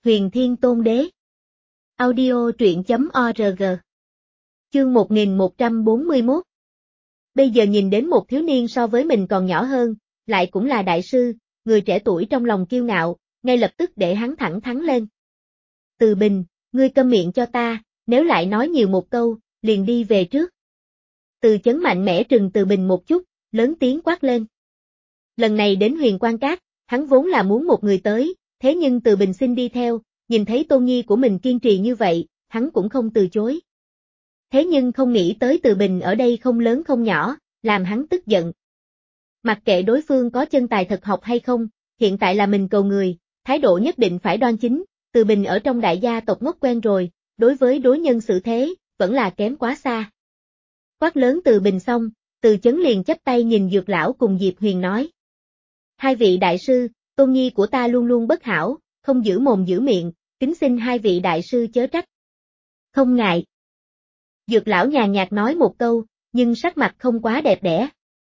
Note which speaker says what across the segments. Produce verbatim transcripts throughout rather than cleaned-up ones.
Speaker 1: Huyền Thiên Tôn Đế. Audio truyện chấm org. Chương một nghìn một trăm bốn mươi mốt. Bây giờ nhìn đến một thiếu niên so với mình còn nhỏ hơn, lại cũng là đại sư, người trẻ tuổi trong lòng kiêu ngạo, ngay lập tức để hắn thẳng thắn lên. Từ Bình, ngươi câm miệng cho ta, nếu lại nói nhiều một câu, liền đi về trước. Từ Chấn mạnh mẽ trừng Từ Bình một chút, lớn tiếng quát lên. Lần này đến Huyền Quan Các, hắn vốn là muốn một người tới, thế nhưng Từ Bình xin đi theo, nhìn thấy tôn nhi của mình kiên trì như vậy, hắn cũng không từ chối. Thế nhưng không nghĩ tới Từ Bình ở đây không lớn không nhỏ, làm hắn tức giận. Mặc kệ đối phương có chân tài thật học hay không, hiện tại là mình cầu người, thái độ nhất định phải đoan chính, Từ Bình ở trong đại gia tộc ngốc quen rồi, đối với đối nhân xử thế, vẫn là kém quá xa. Quát lớn Từ Bình xong, Từ Chấn liền chắp tay nhìn Dược lão cùng Diệp Huyền nói. Hai vị đại sư, tôn nhi của ta luôn luôn bất hảo, không giữ mồm giữ miệng, kính xin hai vị đại sư chớ trách. Không ngại. Dược lão nhàn nhạt nói một câu, nhưng sắc mặt không quá đẹp đẽ.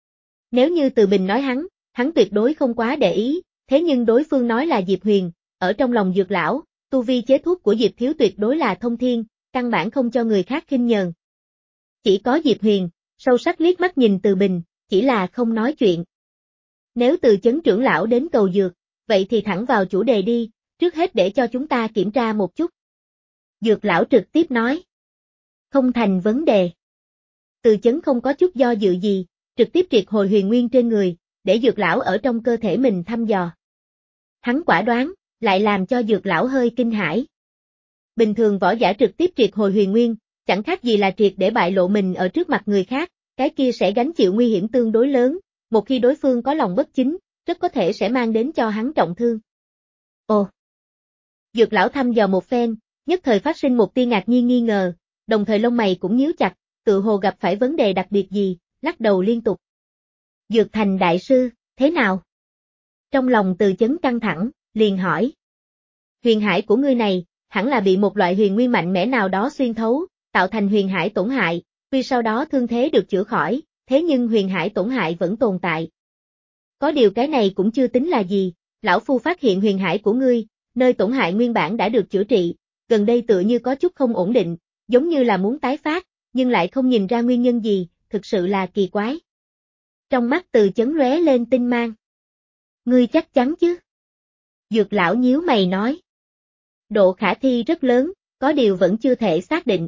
Speaker 1: Nếu như Từ Bình nói hắn, hắn tuyệt đối không quá để ý, thế nhưng đối phương nói là Diệp Huyền, ở trong lòng Dược lão, tu vi chế thuốc của Diệp Thiếu tuyệt đối là thông thiên, căn bản không cho người khác khinh nhờn. Chỉ có Diệp Huyền, sâu sắc liếc mắt nhìn Từ Bình, chỉ là không nói chuyện. Nếu Từ Chấn trưởng lão đến cầu dược, vậy thì thẳng vào chủ đề đi, trước hết để cho chúng ta kiểm tra một chút. Dược lão trực tiếp nói. Không thành vấn đề. Từ Chấn không có chút do dự gì, trực tiếp triệt hồi huyền nguyên trên người, để Dược lão ở trong cơ thể mình thăm dò. Hắn quả đoán, lại làm cho Dược lão hơi kinh hãi. Bình thường võ giả trực tiếp triệt hồi huyền nguyên, chẳng khác gì là triệt để bại lộ mình ở trước mặt người khác, cái kia sẽ gánh chịu nguy hiểm tương đối lớn, một khi đối phương có lòng bất chính, rất có thể sẽ mang đến cho hắn trọng thương. Ồ! Dược lão thăm dò một phen, nhất thời phát sinh một tia ngạc nhiên nghi ngờ, đồng thời lông mày cũng nhíu chặt, tự hồ gặp phải vấn đề đặc biệt gì, lắc đầu liên tục. Dược Thành đại sư, thế nào? Trong lòng Từ Chấn căng thẳng, liền hỏi. Huyền hải của ngươi này, hẳn là bị một loại huyền nguyên mạnh mẽ nào đó xuyên thấu, tạo thành huyền hải tổn hại, vì sau đó thương thế được chữa khỏi, thế nhưng huyền hải tổn hại vẫn tồn tại. Có điều cái này cũng chưa tính là gì, lão phu phát hiện huyền hải của ngươi, nơi tổn hại nguyên bản đã được chữa trị, gần đây tựa như có chút không ổn định, giống như là muốn tái phát, nhưng lại không nhìn ra nguyên nhân gì, thực sự là kỳ quái. Trong mắt Từ Chấn lóe lên tinh mang. Ngươi chắc chắn chứ? Dược lão nhíu mày nói. Độ khả thi rất lớn, có điều vẫn chưa thể xác định.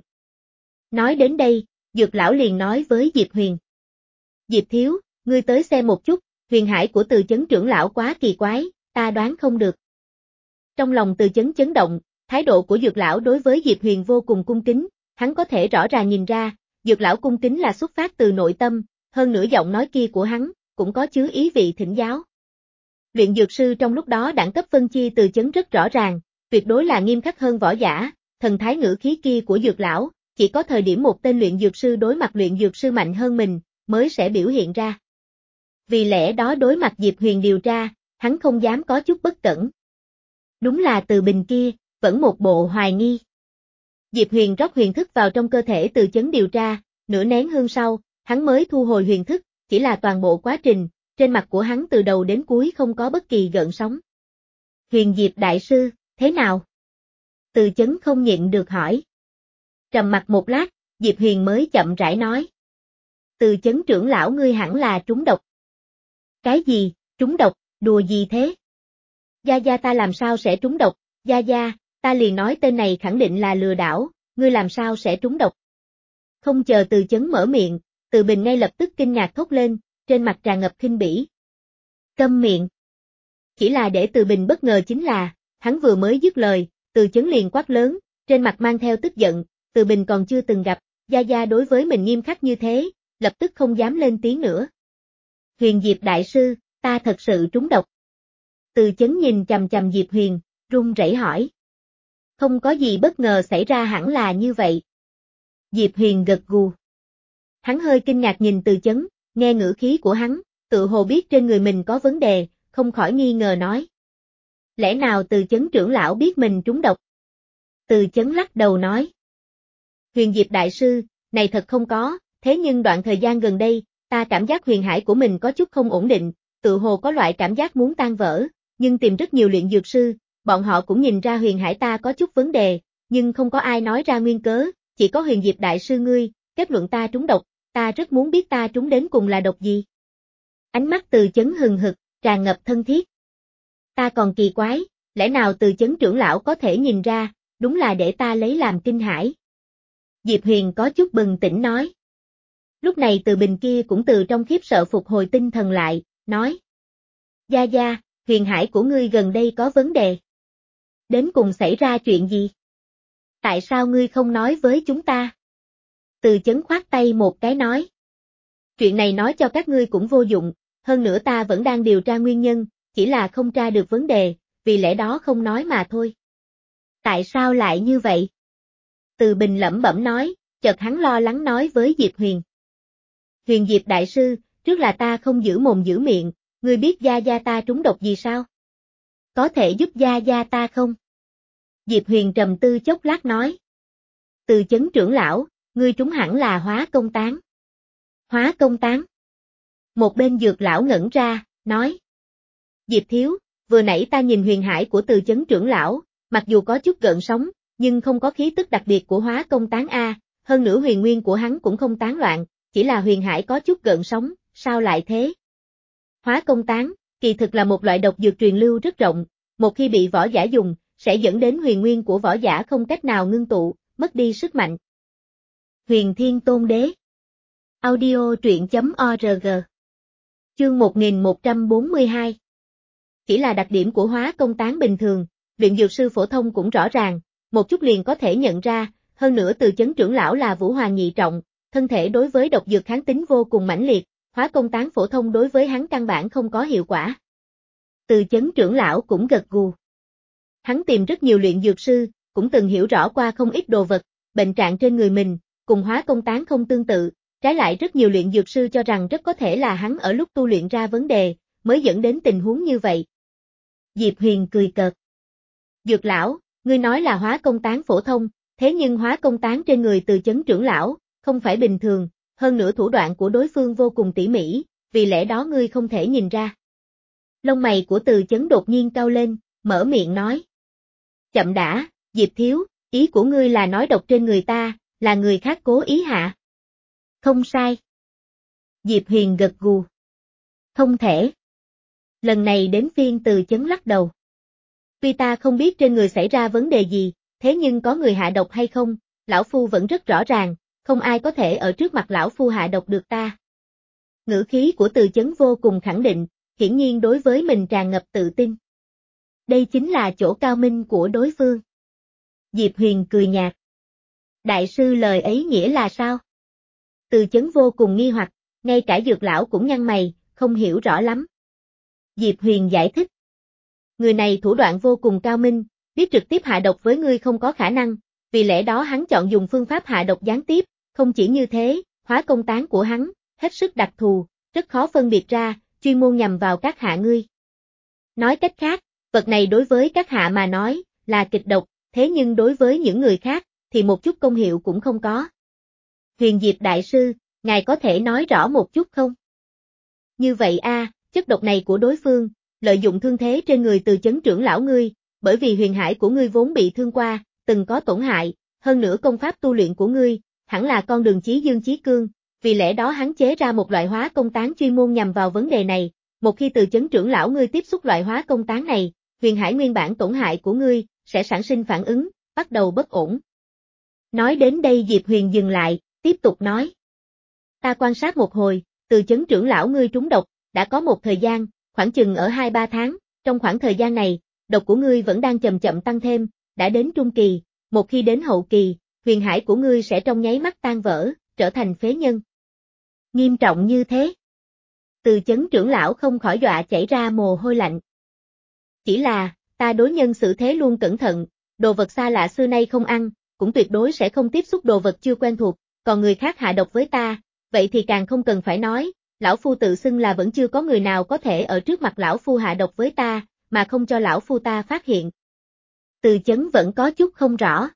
Speaker 1: Nói đến đây, Dược lão liền nói với Diệp Huyền. Diệp Thiếu, ngươi tới xem một chút, huyền hải của Từ Chấn trưởng lão quá kỳ quái, ta đoán không được. Trong lòng Từ Chấn chấn động, thái độ của Dược lão đối với Diệp Huyền vô cùng cung kính, hắn có thể rõ ràng nhìn ra, Dược lão cung kính là xuất phát từ nội tâm, hơn nữa giọng nói kia của hắn, cũng có chứa ý vị thỉnh giáo. Luyện dược sư trong lúc đó đẳng cấp phân chia Từ Chấn rất rõ ràng, tuyệt đối là nghiêm khắc hơn võ giả, thần thái ngữ khí kia của Dược lão, chỉ có thời điểm một tên luyện dược sư đối mặt luyện dược sư mạnh hơn mình, mới sẽ biểu hiện ra. Vì lẽ đó đối mặt Diệp Huyền điều tra, hắn không dám có chút bất cẩn. Đúng là Từ Bình kia, vẫn một bộ hoài nghi. Diệp Huyền rót huyền thức vào trong cơ thể Từ Chấn điều tra, nửa nén hương sau, hắn mới thu hồi huyền thức, chỉ là toàn bộ quá trình, trên mặt của hắn từ đầu đến cuối không có bất kỳ gợn sóng. Huyền Diệp đại sư, thế nào? Từ Chấn không nhịn được hỏi. Trầm mặt một lát, Diệp Huyền mới chậm rãi nói. Từ Chấn trưởng lão ngươi hẳn là trúng độc. Cái gì, trúng độc, đùa gì thế? Gia Gia ta làm sao sẽ trúng độc, Gia Gia, ta liền nói tên này khẳng định là lừa đảo, ngươi làm sao sẽ trúng độc? Không chờ Từ Chấn mở miệng, Từ Bình ngay lập tức kinh ngạc thốt lên, trên mặt tràn ngập khinh bỉ. Câm miệng. Chỉ là để Từ Bình bất ngờ chính là, hắn vừa mới dứt lời, Từ Chấn liền quát lớn, trên mặt mang theo tức giận, Từ Bình còn chưa từng gặp, Gia Gia đối với mình nghiêm khắc như thế, lập tức không dám lên tiếng nữa. Huyền Diệp đại sư, ta thật sự trúng độc. Từ Chấn nhìn chằm chằm Diệp Huyền, run rẩy hỏi. Không có gì bất ngờ xảy ra hẳn là như vậy. Diệp Huyền gật gù. Hắn hơi kinh ngạc nhìn Từ Chấn, nghe ngữ khí của hắn, tự hồ biết trên người mình có vấn đề, không khỏi nghi ngờ nói. Lẽ nào Từ Chấn trưởng lão biết mình trúng độc? Từ Chấn lắc đầu nói. Huyền Diệp đại sư, này thật không có, thế nhưng đoạn thời gian gần đây, ta cảm giác huyền hải của mình có chút không ổn định, tự hồ có loại cảm giác muốn tan vỡ, nhưng tìm rất nhiều luyện dược sư, bọn họ cũng nhìn ra Huyền Hải ta có chút vấn đề, nhưng không có ai nói ra nguyên cớ, chỉ có Huyền Diệp đại sư ngươi, kết luận ta trúng độc, ta rất muốn biết ta trúng đến cùng là độc gì. Ánh mắt Từ Chấn hừng hực, tràn ngập thân thiết. Ta còn kỳ quái, lẽ nào Từ Chấn trưởng lão có thể nhìn ra, đúng là để ta lấy làm kinh hãi. Diệp Huyền có chút bừng tỉnh nói. Lúc này Từ Bình kia cũng từ trong khiếp sợ phục hồi tinh thần lại, nói. Gia Gia, Huyền Hải của ngươi gần đây có vấn đề. Đến cùng xảy ra chuyện gì? Tại sao ngươi không nói với chúng ta? Từ Chấn khoát tay một cái nói. Chuyện này nói cho các ngươi cũng vô dụng, hơn nữa ta vẫn đang điều tra nguyên nhân, chỉ là không tra được vấn đề, vì lẽ đó không nói mà thôi. Tại sao lại như vậy? Từ Bình lẩm bẩm nói, chợt hắn lo lắng nói với Diệp Huyền. Huyền Diệp đại sư, trước là ta không giữ mồm giữ miệng, ngươi biết Gia Gia ta trúng độc gì sao? Có thể giúp Gia Gia ta không? Diệp Huyền trầm tư chốc lát nói. Từ Chấn trưởng lão, ngươi trúng hẳn là hóa công tán. Hóa công tán. Một bên Dược lão ngẩn ra, nói. Diệp thiếu, vừa nãy ta nhìn Huyền Hải của Từ Chấn trưởng lão, mặc dù có chút gợn sóng, nhưng không có khí tức đặc biệt của hóa công tán A, hơn nữa huyền nguyên của hắn cũng không tán loạn, chỉ là Huyền Hải có chút gợn sóng, sao lại thế? Hóa công tán, kỳ thực là một loại độc dược truyền lưu rất rộng, một khi bị võ giả dùng, sẽ dẫn đến huyền nguyên của võ giả không cách nào ngưng tụ, mất đi sức mạnh. Huyền Thiên Tôn Đế. Audio truyện chấm org. Chương một nghìn một trăm bốn mươi hai. Chỉ là đặc điểm của hóa công tán bình thường, luyện dược sư phổ thông cũng rõ ràng, một chút liền có thể nhận ra, hơn nữa Từ Chấn trưởng lão là Vũ Hoàng nhị trọng, thân thể đối với độc dược kháng tính vô cùng mãnh liệt, hóa công tán phổ thông đối với hắn căn bản không có hiệu quả. Từ Chấn trưởng lão cũng gật gù. Hắn tìm rất nhiều luyện dược sư, cũng từng hiểu rõ qua không ít đồ vật, bệnh trạng trên người mình, cùng hóa công tán không tương tự, trái lại rất nhiều luyện dược sư cho rằng rất có thể là hắn ở lúc tu luyện ra vấn đề, mới dẫn đến tình huống như vậy. Diệp Huyền cười cợt. Dược lão, ngươi nói là hóa công tán phổ thông, thế nhưng hóa công tán trên người Từ Chấn trưởng lão, không phải bình thường, hơn nữa thủ đoạn của đối phương vô cùng tỉ mỉ, vì lẽ đó ngươi không thể nhìn ra. Lông mày của Từ Chấn đột nhiên cau lên, mở miệng nói. Chậm đã, Diệp thiếu, ý của ngươi là nói độc trên người ta, là người khác cố ý hạ. Không sai. Diệp Huyền gật gù. Không thể. Lần này đến phiên Từ Chấn lắc đầu. Tuy ta không biết trên người xảy ra vấn đề gì, thế nhưng có người hạ độc hay không, lão phu vẫn rất rõ ràng, không ai có thể ở trước mặt lão phu hạ độc được ta. Ngữ khí của Từ Chấn vô cùng khẳng định, hiển nhiên đối với mình tràn ngập tự tin. Đây chính là chỗ cao minh của đối phương. Diệp Huyền cười nhạt. Đại sư lời ấy nghĩa là sao? Từ Chấn vô cùng nghi hoặc, ngay cả Dược lão cũng nhăn mày, không hiểu rõ lắm. Diệp Huyền giải thích. Người này thủ đoạn vô cùng cao minh, biết trực tiếp hạ độc với ngươi không có khả năng, vì lẽ đó hắn chọn dùng phương pháp hạ độc gián tiếp, không chỉ như thế, hóa công tán của hắn, hết sức đặc thù, rất khó phân biệt ra, chuyên môn nhằm vào các hạ ngươi. Nói cách khác, vật này đối với các hạ mà nói, là kịch độc, thế nhưng đối với những người khác, thì một chút công hiệu cũng không có. Huyền Diệp đại sư, ngài có thể nói rõ một chút không? Như vậy a, chất độc này của đối phương, lợi dụng thương thế trên người Từ Chấn trưởng lão ngươi, bởi vì huyền hải của ngươi vốn bị thương qua, từng có tổn hại, hơn nữa công pháp tu luyện của ngươi, hẳn là con đường chí dương chí cương, vì lẽ đó hắn chế ra một loại hóa công tán chuyên môn nhằm vào vấn đề này, một khi Từ Chấn trưởng lão ngươi tiếp xúc loại hóa công tán này, huyền hải nguyên bản tổn hại của ngươi, sẽ sản sinh phản ứng, bắt đầu bất ổn. Nói đến đây Diệp Huyền dừng lại, tiếp tục nói. Ta quan sát một hồi, Từ Chấn trưởng lão ngươi trúng độc, đã có một thời gian, khoảng chừng ở hai ba tháng, trong khoảng thời gian này, độc của ngươi vẫn đang chậm chậm tăng thêm, đã đến trung kỳ, một khi đến hậu kỳ, huyền hải của ngươi sẽ trong nháy mắt tan vỡ, trở thành phế nhân. Nghiêm trọng như thế. Từ Chấn trưởng lão không khỏi dọa chảy ra mồ hôi lạnh. Chỉ là, ta đối nhân xử thế luôn cẩn thận, đồ vật xa lạ xưa nay không ăn, cũng tuyệt đối sẽ không tiếp xúc đồ vật chưa quen thuộc, còn người khác hạ độc với ta, vậy thì càng không cần phải nói, lão phu tự xưng là vẫn chưa có người nào có thể ở trước mặt lão phu hạ độc với ta, mà không cho lão phu ta phát hiện. Từ Chấn vẫn có chút không rõ.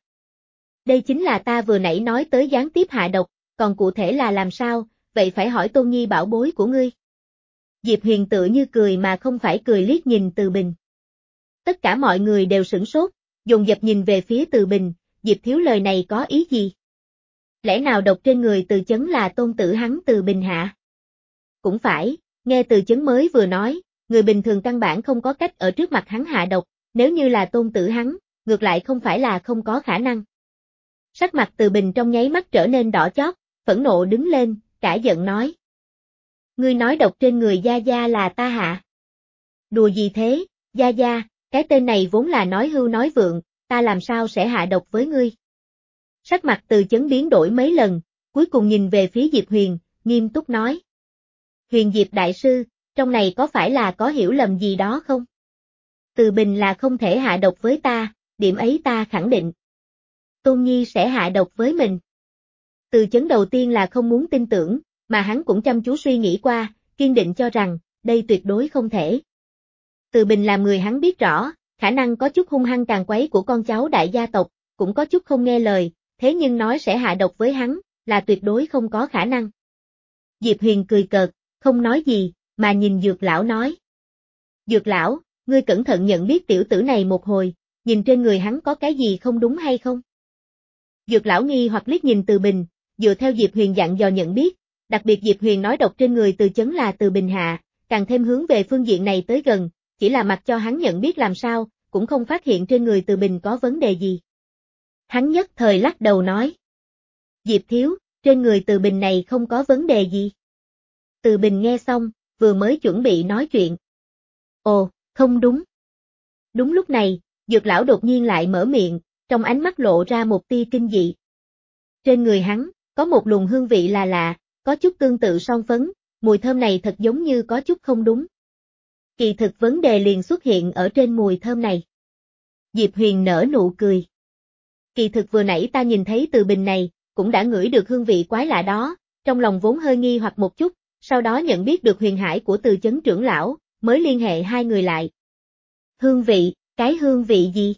Speaker 1: Đây chính là ta vừa nãy nói tới gián tiếp hạ độc, còn cụ thể là làm sao, vậy phải hỏi Tôn Nhi bảo bối của ngươi. Diệp Huyền tựa như cười mà không phải cười liếc nhìn Từ Bình. Tất cả mọi người đều sửng sốt, dồn dập nhìn về phía Từ Bình, Diệp Thiếu lời này có ý gì? Lẽ nào độc trên người Từ Chấn là tôn tử hắn Từ Bình hạ? Cũng phải, nghe Từ Chấn mới vừa nói, người bình thường căn bản không có cách ở trước mặt hắn hạ độc, nếu như là tôn tử hắn, ngược lại không phải là không có khả năng. Sắc mặt Từ Bình trong nháy mắt trở nên đỏ chót, phẫn nộ đứng lên, cả giận nói. Ngươi nói độc trên người Gia Gia là ta hạ. Đùa gì thế, Gia Gia, cái tên này vốn là nói hưu nói vượng, ta làm sao sẽ hạ độc với ngươi. Sắc mặt Từ Chấn biến đổi mấy lần, cuối cùng nhìn về phía Diệp Huyền, nghiêm túc nói. Huyền Diệp Đại Sư, trong này có phải là có hiểu lầm gì đó không? Từ Bình là không thể hạ độc với ta, điểm ấy ta khẳng định. Tôn Nhi sẽ hạ độc với mình. Từ Chấn đầu tiên là không muốn tin tưởng, mà hắn cũng chăm chú suy nghĩ qua, kiên định cho rằng, đây tuyệt đối không thể. Từ Bình làm người hắn biết rõ, khả năng có chút hung hăng càn quấy của con cháu đại gia tộc, cũng có chút không nghe lời, thế nhưng nói sẽ hạ độc với hắn, là tuyệt đối không có khả năng. Diệp Huyền cười cợt, không nói gì, mà nhìn Dược Lão nói. Dược Lão, ngươi cẩn thận nhận biết tiểu tử này một hồi, nhìn trên người hắn có cái gì không đúng hay không? Dược Lão nghi hoặc liếc nhìn Từ Bình, dựa theo Diệp Huyền dặn dò nhận biết, đặc biệt Diệp Huyền nói độc trên người Từ Chấn là Từ Bình hạ, càng thêm hướng về phương diện này tới gần, chỉ là mặc cho hắn nhận biết làm sao, cũng không phát hiện trên người Từ Bình có vấn đề gì. Hắn nhất thời lắc đầu nói. Diệp Thiếu, trên người Từ Bình này không có vấn đề gì. Từ Bình nghe xong, vừa mới chuẩn bị nói chuyện. Ồ, không đúng. Đúng lúc này, Dược Lão đột nhiên lại mở miệng, trong ánh mắt lộ ra một tia kinh dị. Trên người hắn, có một luồng hương vị là lạ, có chút tương tự son phấn, mùi thơm này thật giống như có chút không đúng. Kỳ thực vấn đề liền xuất hiện ở trên mùi thơm này. Diệp Huyền nở nụ cười. Kỳ thực vừa nãy ta nhìn thấy Từ Bình này, cũng đã ngửi được hương vị quái lạ đó, trong lòng vốn hơi nghi hoặc một chút, sau đó nhận biết được huyền hải của Từ Chấn trưởng lão, mới liên hệ hai người lại. Hương vị, cái hương vị gì?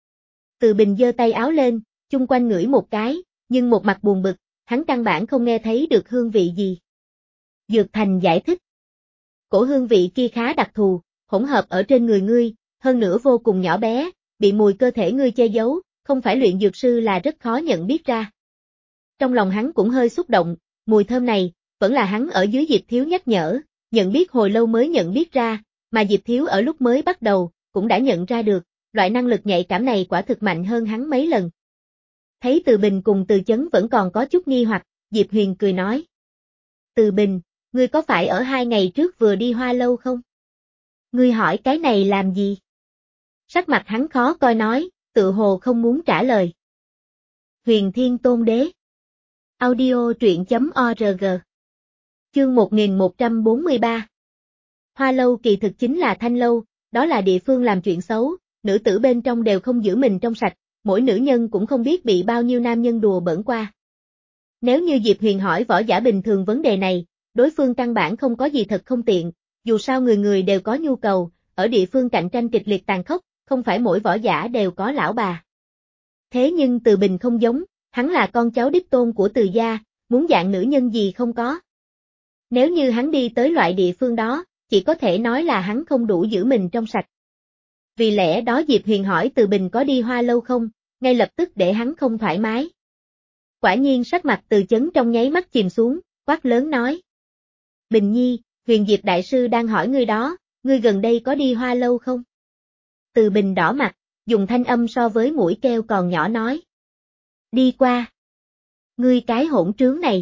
Speaker 1: Từ Bình giơ tay áo lên, chung quanh ngửi một cái, nhưng một mặt buồn bực, hắn căn bản không nghe thấy được hương vị gì. Dược Thành giải thích. Cổ hương vị kia khá đặc thù, hỗn hợp ở trên người ngươi, hơn nữa vô cùng nhỏ bé, bị mùi cơ thể ngươi che giấu, không phải luyện dược sư là rất khó nhận biết ra. Trong lòng hắn cũng hơi xúc động, mùi thơm này, vẫn là hắn ở dưới Diệp Thiếu nhắc nhở, nhận biết hồi lâu mới nhận biết ra, mà Diệp Thiếu ở lúc mới bắt đầu, cũng đã nhận ra được, loại năng lực nhạy cảm này quả thực mạnh hơn hắn mấy lần. Thấy Từ Bình cùng Từ Chấn vẫn còn có chút nghi hoặc, Diệp Huyền cười nói. Từ Bình, ngươi có phải ở hai ngày trước vừa đi Hoa Lâu không? Ngươi hỏi cái này làm gì? Sắc mặt hắn khó coi nói, tự hồ không muốn trả lời. Huyền Thiên Tôn Đế. Audio truyện chấm org. Chương một nghìn một trăm bốn mươi ba. Hoa Lâu kỳ thực chính là Thanh Lâu, đó là địa phương làm chuyện xấu, nữ tử bên trong đều không giữ mình trong sạch, mỗi nữ nhân cũng không biết bị bao nhiêu nam nhân đùa bỡn qua. Nếu như Diệp Huyền hỏi võ giả bình thường vấn đề này, đối phương căn bản không có gì thật không tiện, dù sao người người đều có nhu cầu, ở địa phương cạnh tranh kịch liệt tàn khốc, không phải mỗi võ giả đều có lão bà. Thế nhưng Từ Bình không giống, hắn là con cháu đích tôn của Từ gia, muốn dạng nữ nhân gì không có. Nếu như hắn đi tới loại địa phương đó, chỉ có thể nói là hắn không đủ giữ mình trong sạch. Vì lẽ đó Diệp Huyền hỏi Từ Bình có đi Hoa Lâu không, ngay lập tức để hắn không thoải mái. Quả nhiên sắc mặt Từ Chấn trong nháy mắt chìm xuống, quát lớn nói. Bình Nhi, Huyền Diệp Đại Sư đang hỏi ngươi đó, ngươi gần đây có đi Hoa Lâu không? Từ Bình đỏ mặt, dùng thanh âm so với mũi keo còn nhỏ nói. Đi qua. Ngươi cái hỗn trướng này.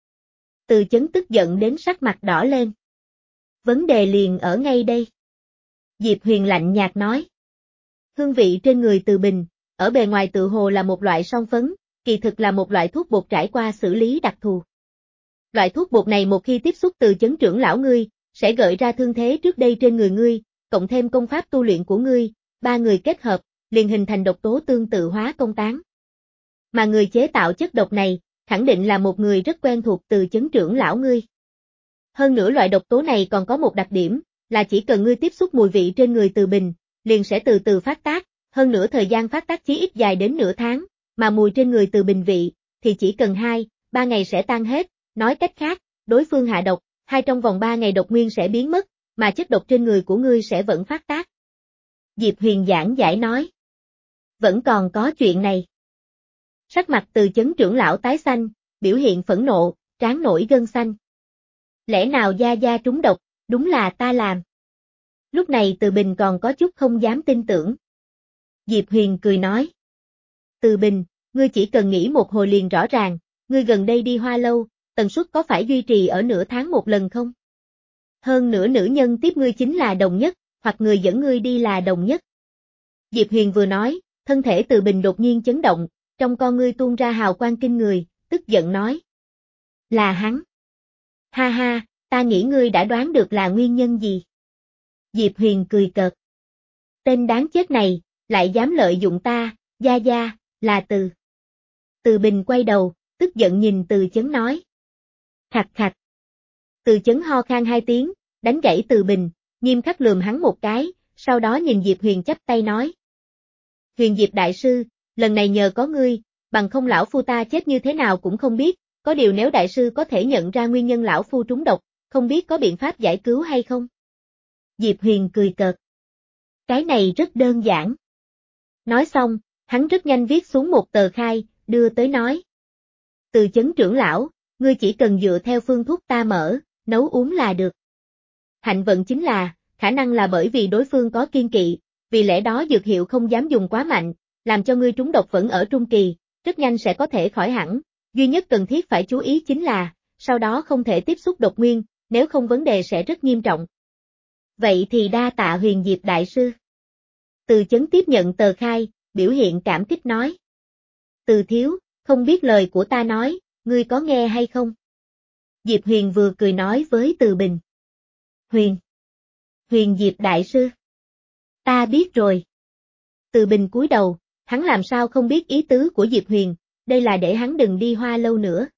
Speaker 1: Từ Chấn tức giận đến sắc mặt đỏ lên. Vấn đề liền ở ngay đây. Diệp Huyền lạnh nhạt nói. Hương vị trên người Từ Bình, ở bề ngoài tự hồ là một loại son phấn, kỳ thực là một loại thuốc bột trải qua xử lý đặc thù. Loại thuốc bột này một khi tiếp xúc Từ Chấn trưởng lão ngươi, sẽ gợi ra thương thế trước đây trên người ngươi, cộng thêm công pháp tu luyện của ngươi, ba người kết hợp, liền hình thành độc tố tương tự hóa công tán. Mà người chế tạo chất độc này, khẳng định là một người rất quen thuộc Từ Chấn trưởng lão ngươi. Hơn nữa loại độc tố này còn có một đặc điểm, là chỉ cần ngươi tiếp xúc mùi vị trên người Từ Bình, liền sẽ từ từ phát tác, hơn nữa thời gian phát tác chí ít dài đến nửa tháng, mà mùi trên người Từ Bình vị, thì chỉ cần hai, ba ngày sẽ tan hết, nói cách khác, đối phương hạ độc, hai trong vòng ba ngày độc nguyên sẽ biến mất, mà chất độc trên người của ngươi sẽ vẫn phát tác. Diệp Huyền giảng giải nói. Vẫn còn có chuyện này. Sắc mặt Từ Chấn trưởng lão tái xanh, biểu hiện phẫn nộ, trán nổi gân xanh. Lẽ nào gia gia trúng độc, đúng là ta làm. Lúc này Từ Bình còn có chút không dám tin tưởng. Diệp Huyền cười nói. Từ Bình, ngươi chỉ cần nghĩ một hồi liền rõ ràng, ngươi gần đây đi Hoa Lâu, tần suất có phải duy trì ở nửa tháng một lần không? Hơn nữa nữ nhân tiếp ngươi chính là đồng nhất, hoặc người dẫn ngươi đi là đồng nhất. Diệp Huyền vừa nói, thân thể Từ Bình đột nhiên chấn động, trong con ngươi tuôn ra hào quang kinh người, tức giận nói. Là hắn. Ha ha, ta nghĩ ngươi đã đoán được là nguyên nhân gì. Diệp Huyền cười cợt. Tên đáng chết này, lại dám lợi dụng ta, gia gia, là Từ. Từ Bình quay đầu, tức giận nhìn Từ Chấn nói. Khạch khạch. Từ Chấn ho khan hai tiếng, đánh gãy Từ Bình, nghiêm khắc lườm hắn một cái, sau đó nhìn Diệp Huyền chắp tay nói. Huyền Diệp đại sư, lần này nhờ có ngươi, bằng không lão phu ta chết như thế nào cũng không biết, có điều nếu đại sư có thể nhận ra nguyên nhân lão phu trúng độc, không biết có biện pháp giải cứu hay không? Diệp Huyền cười cợt. Cái này rất đơn giản. Nói xong, hắn rất nhanh viết xuống một tờ khai, đưa tới nói. Từ Chấn trưởng lão, ngươi chỉ cần dựa theo phương thuốc ta mở, nấu uống là được. Hạnh vận chính là, khả năng là bởi vì đối phương có kiên kỵ, vì lẽ đó dược hiệu không dám dùng quá mạnh, làm cho ngươi trúng độc vẫn ở trung kỳ, rất nhanh sẽ có thể khỏi hẳn, duy nhất cần thiết phải chú ý chính là, sau đó không thể tiếp xúc độc nguyên, nếu không vấn đề sẽ rất nghiêm trọng. Vậy thì đa tạ Huyền Diệp đại sư. Từ Chấn tiếp nhận tờ khai, biểu hiện cảm kích nói. Từ thiếu, không biết lời của ta nói, ngươi có nghe hay không? Diệp Huyền vừa cười nói với Từ Bình. Huyền. Huyền Diệp đại sư. Ta biết rồi. Từ Bình cúi đầu, hắn làm sao không biết ý tứ của Diệp Huyền, đây là để hắn đừng đi Hoa Lâu nữa.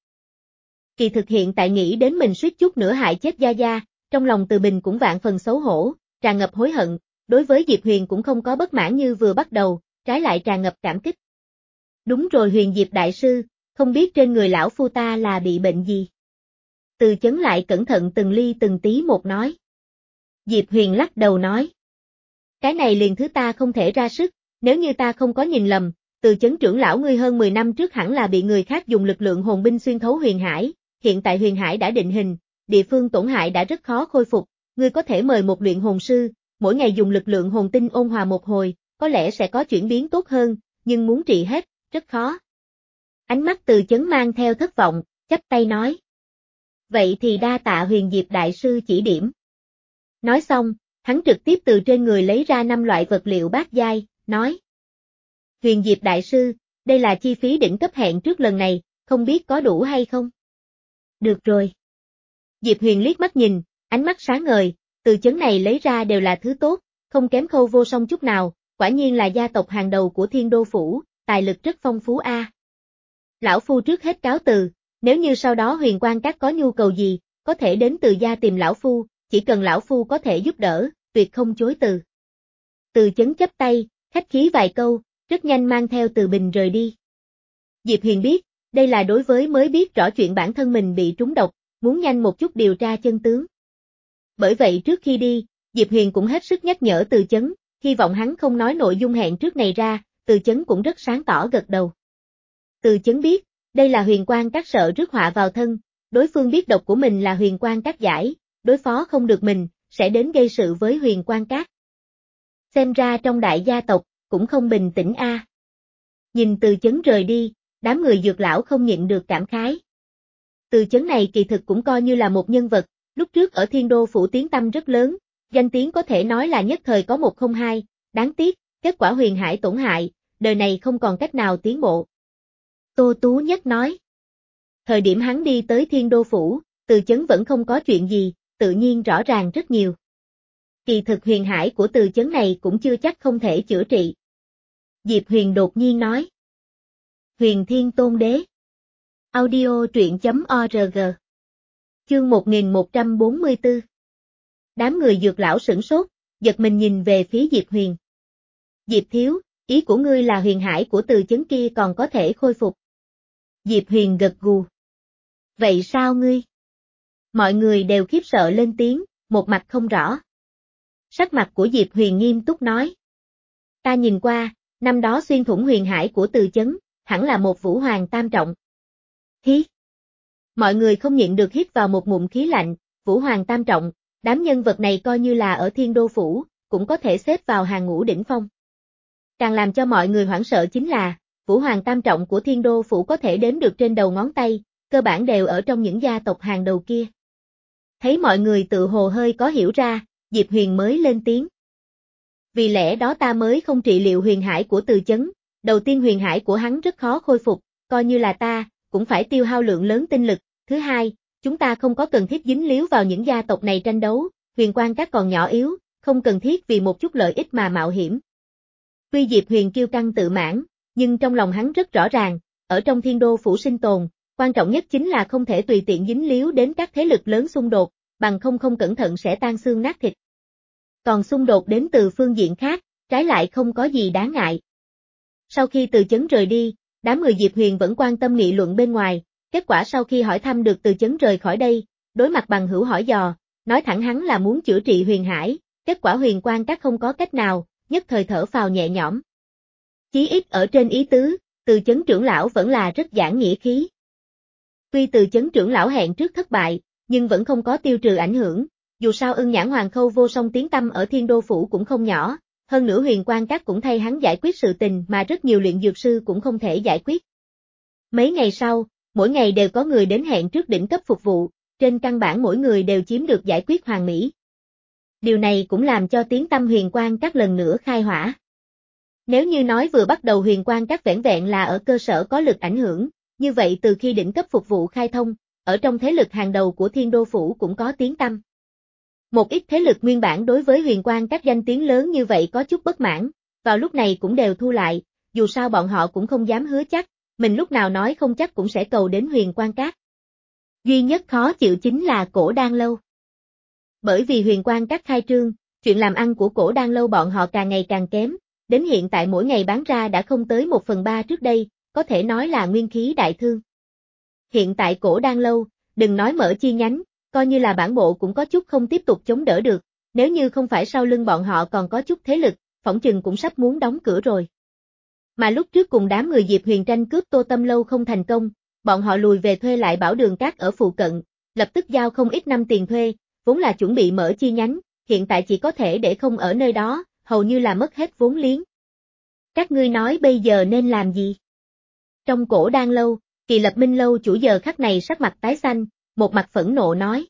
Speaker 1: Kỳ thực hiện tại nghĩ đến mình suýt chút nữa hại chết gia gia, trong lòng Từ Bình cũng vạn phần xấu hổ, tràn ngập hối hận, đối với Diệp Huyền cũng không có bất mãn như vừa bắt đầu, trái lại tràn ngập cảm kích. Đúng rồi Huyền Diệp đại sư, không biết trên người lão phu ta là bị bệnh gì? Từ Chấn lại cẩn thận từng ly từng tí một nói. Diệp Huyền lắc đầu nói. Cái này liền thứ ta không thể ra sức, nếu như ta không có nhìn lầm, Từ Chấn trưởng lão ngươi hơn mười năm trước hẳn là bị người khác dùng lực lượng hồn binh xuyên thấu huyền hải, hiện tại huyền hải đã định hình, địa phương tổn hại đã rất khó khôi phục, ngươi có thể mời một luyện hồn sư, mỗi ngày dùng lực lượng hồn tinh ôn hòa một hồi, có lẽ sẽ có chuyển biến tốt hơn, nhưng muốn trị hết, rất khó. Ánh mắt Từ Chấn mang theo thất vọng, chắp tay nói. Vậy thì đa tạ Huyền Diệp đại sư chỉ điểm. Nói xong, hắn trực tiếp từ trên người lấy ra năm loại vật liệu bát giai, nói. Huyền Diệp đại sư, đây là chi phí đỉnh cấp hẹn trước lần này, không biết có đủ hay không? Được rồi. Diệp Huyền liếc mắt nhìn, ánh mắt sáng ngời, Từ Chấn này lấy ra đều là thứ tốt, không kém Khâu Vô Song chút nào, quả nhiên là gia tộc hàng đầu của Thiên Đô Phủ, tài lực rất phong phú a. Lão phu trước hết cáo từ, nếu như sau đó Huyền Quang Các có nhu cầu gì, có thể đến Từ gia tìm lão phu, chỉ cần lão phu có thể giúp đỡ, tuyệt không chối từ. Từ Chấn chắp tay, khách khí vài câu, rất nhanh mang theo Từ Bình rời đi. Diệp Huyền biết, đây là đối với mới biết rõ chuyện bản thân mình bị trúng độc, muốn nhanh một chút điều tra chân tướng. Bởi vậy trước khi đi, Diệp Huyền cũng hết sức nhắc nhở Từ Chấn, hy vọng hắn không nói nội dung hẹn trước này ra, Từ Chấn cũng rất sáng tỏ gật đầu. Từ Chấn biết, đây là Huyền Quang Các sợ rước họa vào thân, đối phương biết độc của mình là Huyền Quang Các giải, đối phó không được mình, sẽ đến gây sự với Huyền Quang Các. Xem ra trong đại gia tộc, cũng không bình tĩnh a. À. Nhìn Từ Chấn rời đi, đám người dược lão không nhịn được cảm khái. Từ Chấn này kỳ thực cũng coi như là một nhân vật, lúc trước ở Thiên Đô Phủ tiếng tăm rất lớn, danh tiếng có thể nói là nhất thời có một không hai, đáng tiếc, kết quả huyền hải tổn hại, đời này không còn cách nào tiến bộ. Tô Tú Nhất nói. Thời điểm hắn đi tới Thiên Đô Phủ, Từ Chấn vẫn không có chuyện gì, tự nhiên rõ ràng rất nhiều. Kỳ thực huyền hải của Từ Chấn này cũng chưa chắc không thể chữa trị. Diệp Huyền đột nhiên nói. Huyền Thiên Tôn Đế. Audio truyện.org. Chương một nghìn một trăm bốn mươi tư. Đám người dược lão sửng sốt, giật mình nhìn về phía Diệp Huyền. Diệp thiếu, ý của ngươi là huyền hải của Từ Chấn kia còn có thể khôi phục. Diệp Huyền gật gù. Vậy sao ngươi? Mọi người đều khiếp sợ lên tiếng, một mặt không rõ. Sắc mặt của Diệp Huyền nghiêm túc nói. Ta nhìn qua, năm đó xuyên thủng huyền hải của Từ Chấn, hẳn là một vũ hoàng tam trọng. Hí! Mọi người không nhịn được hít vào một ngụm khí lạnh, vũ hoàng tam trọng, đám nhân vật này coi như là ở Thiên Đô Phủ, cũng có thể xếp vào hàng ngũ đỉnh phong. Càng làm cho mọi người hoảng sợ chính là, vũ hoàng tam trọng của Thiên Đô Phủ có thể đếm được trên đầu ngón tay, cơ bản đều ở trong những gia tộc hàng đầu kia. Thấy mọi người tự hồ hơi có hiểu ra, Diệp Huyền mới lên tiếng. Vì lẽ đó ta mới không trị liệu huyền hải của Từ Chấn, đầu tiên huyền hải của hắn rất khó khôi phục, coi như là ta, cũng phải tiêu hao lượng lớn tinh lực, thứ hai, chúng ta không có cần thiết dính líu vào những gia tộc này tranh đấu, huyền quan các còn nhỏ yếu, không cần thiết vì một chút lợi ích mà mạo hiểm. Tuy Diệp Huyền kiêu căng tự mãn, nhưng trong lòng hắn rất rõ ràng, ở trong Thiên Đô Phủ sinh tồn, quan trọng nhất chính là không thể tùy tiện dính líu đến các thế lực lớn xung đột, bằng không không cẩn thận sẽ tan xương nát thịt. Còn xung đột đến từ phương diện khác, trái lại không có gì đáng ngại. Sau khi Từ Chấn rời đi, đám người Diệp Huyền vẫn quan tâm nghị luận bên ngoài, kết quả sau khi hỏi thăm được Từ Chấn rời khỏi đây, đối mặt bằng hữu hỏi dò, nói thẳng hắn là muốn chữa trị huyền hải, kết quả huyền quan các không có cách nào, nhất thời thở phào nhẹ nhõm. Chí ít ở trên ý tứ, Từ Chấn trưởng lão vẫn là rất giảng nghĩa khí. Tuy Từ Chấn trưởng lão hẹn trước thất bại, nhưng vẫn không có tiêu trừ ảnh hưởng, dù sao Ưng Nhãn Hoàng Khâu vô song tiếng tăm ở Thiên Đô Phủ cũng không nhỏ, hơn nữa huyền quan các cũng thay hắn giải quyết sự tình mà rất nhiều luyện dược sư cũng không thể giải quyết. Mấy ngày sau, mỗi ngày đều có người đến hẹn trước đỉnh cấp phục vụ, trên căn bản mỗi người đều chiếm được giải quyết hoàn mỹ. Điều này cũng làm cho tiếng tăm huyền quan các lần nữa khai hỏa. Nếu như nói vừa bắt đầu huyền quan các vẻn vẹn là ở cơ sở có lực ảnh hưởng, như vậy từ khi đỉnh cấp phục vụ khai thông, ở trong thế lực hàng đầu của Thiên Đô Phủ cũng có tiếng tăm. Một ít thế lực nguyên bản đối với huyền quan các danh tiếng lớn như vậy có chút bất mãn, vào lúc này cũng đều thu lại, dù sao bọn họ cũng không dám hứa chắc, mình lúc nào nói không chắc cũng sẽ cầu đến huyền quan các. Duy nhất khó chịu chính là Cổ Đan Lâu. Bởi vì huyền quan các khai trương, chuyện làm ăn của Cổ Đan Lâu bọn họ càng ngày càng kém, đến hiện tại mỗi ngày bán ra đã không tới một phần ba trước đây, có thể nói là nguyên khí đại thương. Hiện tại Cổ Đan Lâu, đừng nói mở chi nhánh, coi như là bản bộ cũng có chút không tiếp tục chống đỡ được, nếu như không phải sau lưng bọn họ còn có chút thế lực, phỏng chừng cũng sắp muốn đóng cửa rồi. Mà lúc trước cùng đám người Diệp Huyền tranh cướp Tô Tâm Lâu không thành công, bọn họ lùi về thuê lại Bảo Đường Các ở phụ cận, lập tức giao không ít năm tiền thuê, vốn là chuẩn bị mở chi nhánh, hiện tại chỉ có thể để không ở nơi đó, hầu như là mất hết vốn liếng. Các ngươi nói bây giờ nên làm gì? Trong Cổ Đan Lâu, Kỳ Lập Minh Lâu chủ giờ khắc này sắc mặt tái xanh, một mặt phẫn nộ nói.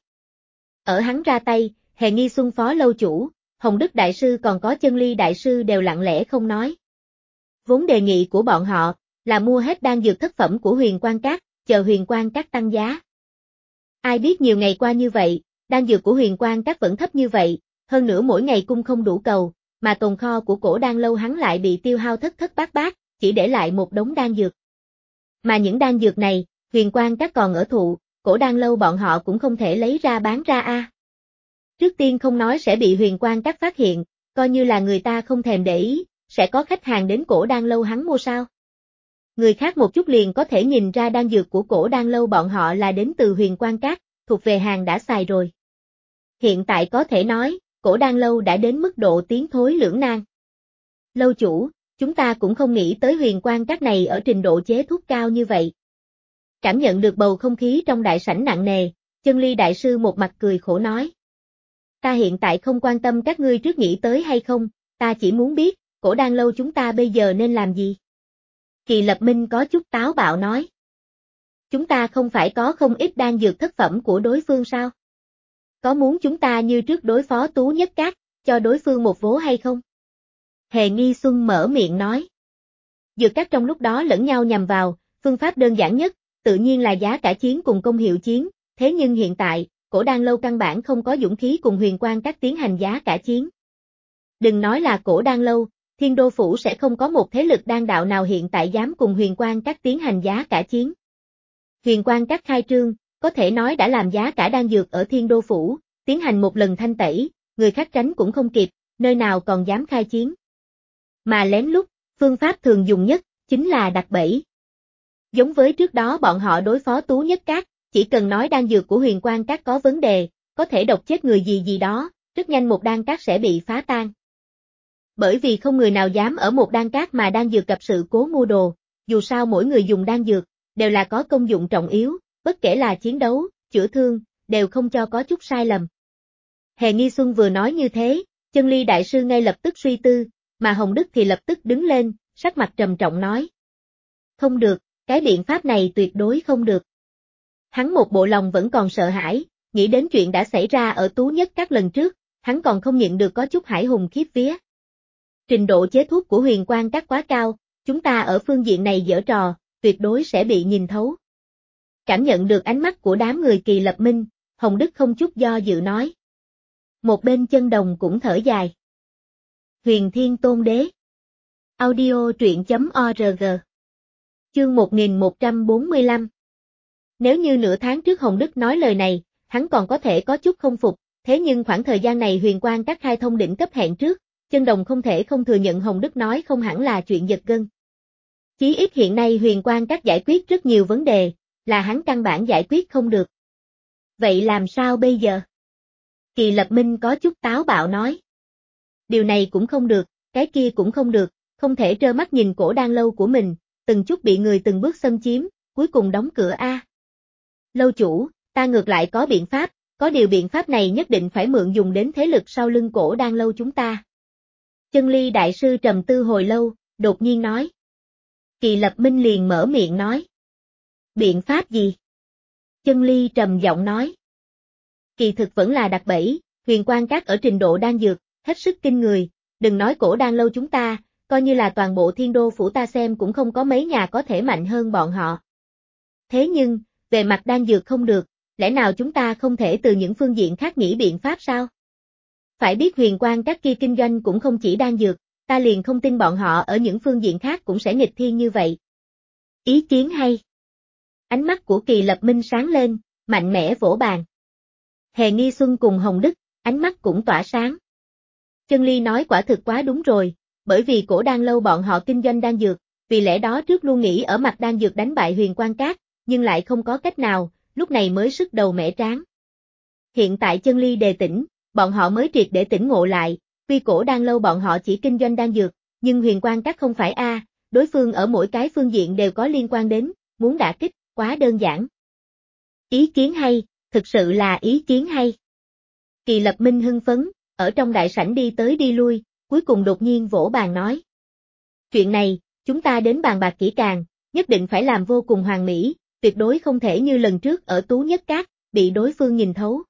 Speaker 1: Ở hắn ra tay, Hề Nghi Xuân phó lâu chủ, Hồng Đức Đại Sư còn có Chân Ly Đại Sư đều lặng lẽ không nói. Vốn đề nghị của bọn họ, là mua hết đan dược thất phẩm của huyền quan các, chờ huyền quan các tăng giá. Ai biết nhiều ngày qua như vậy, đan dược của huyền quan các vẫn thấp như vậy, hơn nữa mỗi ngày cung không đủ cầu, mà tồn kho của Cổ Đan Lâu hắn lại bị tiêu hao thất thất bát bát, chỉ để lại một đống đan dược. Mà những đan dược này, huyền quan các còn ở thụ, Cổ Đan Lâu bọn họ cũng không thể lấy ra bán ra a. Trước tiên không nói sẽ bị huyền quan các phát hiện, coi như là người ta không thèm để ý, sẽ có khách hàng đến Cổ Đan Lâu hắn mua sao? Người khác một chút liền có thể nhìn ra đan dược của Cổ Đan Lâu bọn họ là đến từ huyền quan các, thuộc về hàng đã xài rồi. Hiện tại có thể nói, Cổ Đan Lâu đã đến mức độ tiến thối lưỡng nan. Lâu chủ, chúng ta cũng không nghĩ tới huyền quan các này ở trình độ chế thuốc cao như vậy. Cảm nhận được bầu không khí trong đại sảnh nặng nề, Chân Ly Đại Sư một mặt cười khổ nói. Ta hiện tại không quan tâm các ngươi trước nghĩ tới hay không, ta chỉ muốn biết, Cổ Đan Lâu chúng ta bây giờ nên làm gì? Kỳ Lập Minh có chút táo bạo nói. Chúng ta không phải có không ít đan dược thất phẩm của đối phương sao? Có muốn chúng ta như trước đối phó Tú Nhất Các, cho đối phương một vố hay không? Hề Nghi Xuân mở miệng nói. Dược các trong lúc đó lẫn nhau nhằm vào, phương pháp đơn giản nhất, tự nhiên là giá cả chiến cùng công hiệu chiến, thế nhưng hiện tại, Cổ Đan Lâu căn bản không có dũng khí cùng huyền quan các tiến hành giá cả chiến. Đừng nói là Cổ Đan Lâu, Thiên Đô Phủ sẽ không có một thế lực đan đạo nào hiện tại dám cùng huyền quan các tiến hành giá cả chiến. Huyền quan các khai trương, có thể nói đã làm giá cả đan dược ở Thiên Đô Phủ, tiến hành một lần thanh tẩy, người khác tránh cũng không kịp, nơi nào còn dám khai chiến. Mà lén lút, phương pháp thường dùng nhất, chính là đặt bẫy. Giống với trước đó bọn họ đối phó Tú Nhất Các, chỉ cần nói đan dược của huyền quan các có vấn đề, có thể độc chết người gì gì đó, rất nhanh một đan các sẽ bị phá tan. Bởi vì không người nào dám ở một đan cát mà đan dược gặp sự cố mua đồ, dù sao mỗi người dùng đan dược, đều là có công dụng trọng yếu, bất kể là chiến đấu, chữa thương, đều không cho có chút sai lầm. Hề Nghi Xuân vừa nói như thế, Chân Ly đại sư ngay lập tức suy tư, mà Hồng Đức thì lập tức đứng lên, sắc mặt trầm trọng nói. Không được, cái biện pháp này tuyệt đối không được. Hắn một bộ lòng vẫn còn sợ hãi, nghĩ đến chuyện đã xảy ra ở Tú Nhất các lần trước, hắn còn không nhịn được có chút hải hùng khiếp vía. Trình độ chế thuốc của Huyền Quang các quá cao, chúng ta ở phương diện này giở trò, tuyệt đối sẽ bị nhìn thấu. Cảm nhận được ánh mắt của đám người Kỳ Lập Minh, Hồng Đức không chút do dự nói. Một bên Chân Đồng cũng thở dài. Huyền Thiên Tôn Đế. Audio truyện chấm org. Chương một nghìn một trăm bốn mươi lăm. Nếu như nửa tháng trước Hồng Đức nói lời này, hắn còn có thể có chút không phục, thế nhưng khoảng thời gian này Huyền Quang các khai thông đỉnh cấp hẹn trước, Chân Đồng không thể không thừa nhận Hồng Đức nói không hẳn là chuyện giật gân. Chí ít hiện nay Huyền Quang các giải quyết rất nhiều vấn đề, là hắn căn bản giải quyết không được. Vậy làm sao bây giờ? Kỳ Lập Minh có chút táo bạo nói. Điều này cũng không được, cái kia cũng không được, không thể trơ mắt nhìn cổ đan lâu của mình, từng chút bị người từng bước xâm chiếm, cuối cùng đóng cửa a. Lâu chủ, ta ngược lại có biện pháp, có điều biện pháp này nhất định phải mượn dùng đến thế lực sau lưng cổ đan lâu chúng ta. Chân Ly đại sư trầm tư hồi lâu, đột nhiên nói. Kỳ Lập Minh liền mở miệng nói. Biện pháp gì? Chân Ly trầm giọng nói. Kỳ thực vẫn là đặt bẫy, Huyền Quang các ở trình độ đan dược, hết sức kinh người, đừng nói cổ đan lâu chúng ta, coi như là toàn bộ Thiên Đô phủ ta xem cũng không có mấy nhà có thể mạnh hơn bọn họ. Thế nhưng, về mặt đan dược không được, lẽ nào chúng ta không thể từ những phương diện khác nghĩ biện pháp sao? Phải biết Huyền Quang các kia kinh doanh cũng không chỉ đan dược, ta liền không tin bọn họ ở những phương diện khác cũng sẽ nghịch thiên như vậy. Ý kiến hay. Ánh mắt của Kỳ Lập Minh sáng lên, mạnh mẽ vỗ bàn. Hề Nghi Xuân cùng Hồng Đức, ánh mắt cũng tỏa sáng. Chân Ly nói quả thực quá đúng rồi, bởi vì cổ đan lâu bọn họ kinh doanh đan dược, vì lẽ đó trước luôn nghĩ ở mặt đan dược đánh bại Huyền Quang các, nhưng lại không có cách nào, lúc này mới sức đầu mẻ trán. Hiện tại Chân Ly đề tỉnh, bọn họ mới triệt để tỉnh ngộ lại, tuy cổ đan lâu bọn họ chỉ kinh doanh đan dược, nhưng Huyền Quang các không phải a, đối phương ở mỗi cái phương diện đều có liên quan đến, muốn đả kích, quá đơn giản. Ý kiến hay, thực sự là ý kiến hay. Kỳ Lập Minh hưng phấn, ở trong đại sảnh đi tới đi lui, cuối cùng đột nhiên vỗ bàn nói. Chuyện này, chúng ta đến bàn bạc kỹ càng, nhất định phải làm vô cùng hoàn mỹ, tuyệt đối không thể như lần trước ở Tú Nhất Các, bị đối phương nhìn thấu.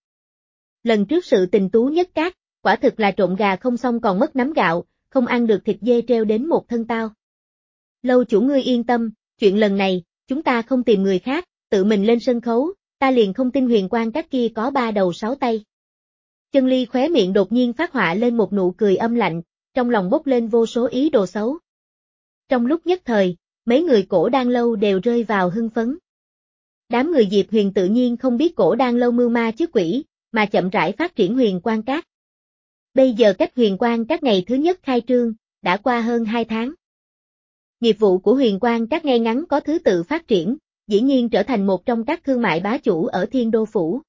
Speaker 1: Lần trước sự tình Tú Nhất Các, quả thực là trộn gà không xong còn mất nắm gạo, không ăn được thịt dê treo đến một thân tao. Lâu chủ ngươi yên tâm, chuyện lần này, chúng ta không tìm người khác, tự mình lên sân khấu, ta liền không tin Huyền Quang các kia có ba đầu sáu tay. Chân Ly khóe miệng đột nhiên phát họa lên một nụ cười âm lạnh, trong lòng bốc lên vô số ý đồ xấu. Trong lúc nhất thời, mấy người cổ đan lâu đều rơi vào hưng phấn. Đám người Diệp Huyền tự nhiên không biết cổ đan lâu mưu ma chứ quỷ, mà chậm rãi phát triển Huyền Quang các. Bây giờ cách Huyền Quang các ngày thứ nhất khai trương, đã qua hơn hai tháng. Nghiệp vụ của Huyền Quang các ngay ngắn có thứ tự phát triển, dĩ nhiên trở thành một trong các thương mại bá chủ ở Thiên Đô phủ.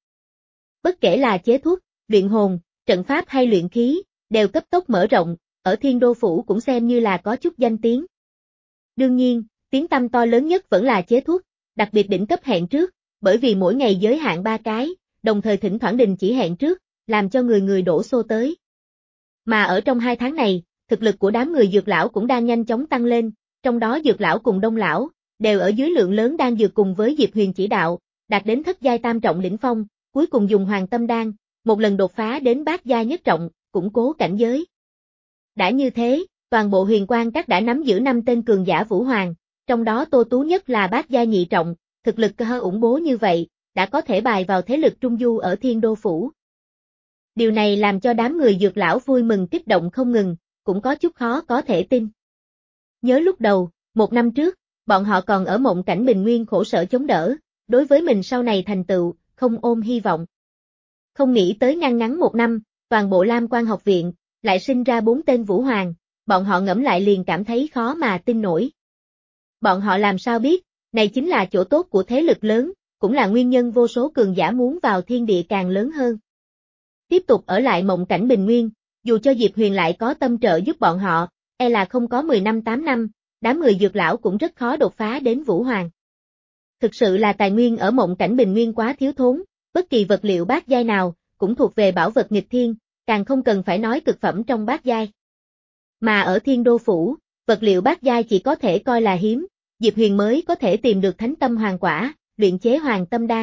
Speaker 1: Bất kể là chế thuốc, luyện hồn, trận pháp hay luyện khí, đều cấp tốc mở rộng, ở Thiên Đô phủ cũng xem như là có chút danh tiếng. Đương nhiên, tiếng tăm to lớn nhất vẫn là chế thuốc, đặc biệt đỉnh cấp hẹn trước, bởi vì mỗi ngày giới hạn ba cái, đồng thời thỉnh thoảng đình chỉ hẹn trước, làm cho người người đổ xô tới. Mà ở trong hai tháng này, thực lực của đám người dược lão cũng đang nhanh chóng tăng lên, trong đó dược lão cùng đông lão, đều ở dưới lượng lớn đan dược cùng với Diệp Huyền chỉ đạo, đạt đến thất giai tam trọng đỉnh phong, cuối cùng dùng Hoàng Tâm đan, một lần đột phá đến bát giai nhất trọng, củng cố cảnh giới. Đã như thế, toàn bộ Huyền Quang các đã nắm giữ năm tên cường giả vũ hoàng, trong đó Tô Tú Nhất là bát giai nhị trọng, thực lực cơ hơi ủng bố như vậy, đã có thể bài vào thế lực trung du ở Thiên Đô phủ. Điều này làm cho đám người dược lão vui mừng kích động không ngừng, cũng có chút khó có thể tin. Nhớ lúc đầu, một năm trước, bọn họ còn ở mộng cảnh bình nguyên khổ sở chống đỡ, đối với mình sau này thành tựu, không ôm hy vọng. Không nghĩ tới ngăn ngắn một năm, toàn bộ Lam Quan học viện, lại sinh ra bốn tên vũ hoàng, bọn họ ngẫm lại liền cảm thấy khó mà tin nổi. Bọn họ làm sao biết, này chính là chỗ tốt của thế lực lớn, cũng là nguyên nhân vô số cường giả muốn vào thiên địa càng lớn hơn. Tiếp tục ở lại mộng cảnh bình nguyên, dù cho Diệp Huyền lại có tâm trợ giúp bọn họ, e là không có mười năm tám năm, đám người dược lão cũng rất khó đột phá đến Vũ Hoàng. Thực sự là tài nguyên ở Mộng Cảnh Bình Nguyên quá thiếu thốn, bất kỳ vật liệu bát giai nào, cũng thuộc về bảo vật nghịch thiên, càng không cần phải nói cực phẩm trong bát giai. Mà ở Thiên Đô Phủ, vật liệu bát giai chỉ có thể coi là hiếm, Diệp Huyền mới có thể tìm được Thánh Tâm Hoàng Quả, luyện chế Hoàng Tâm Đan.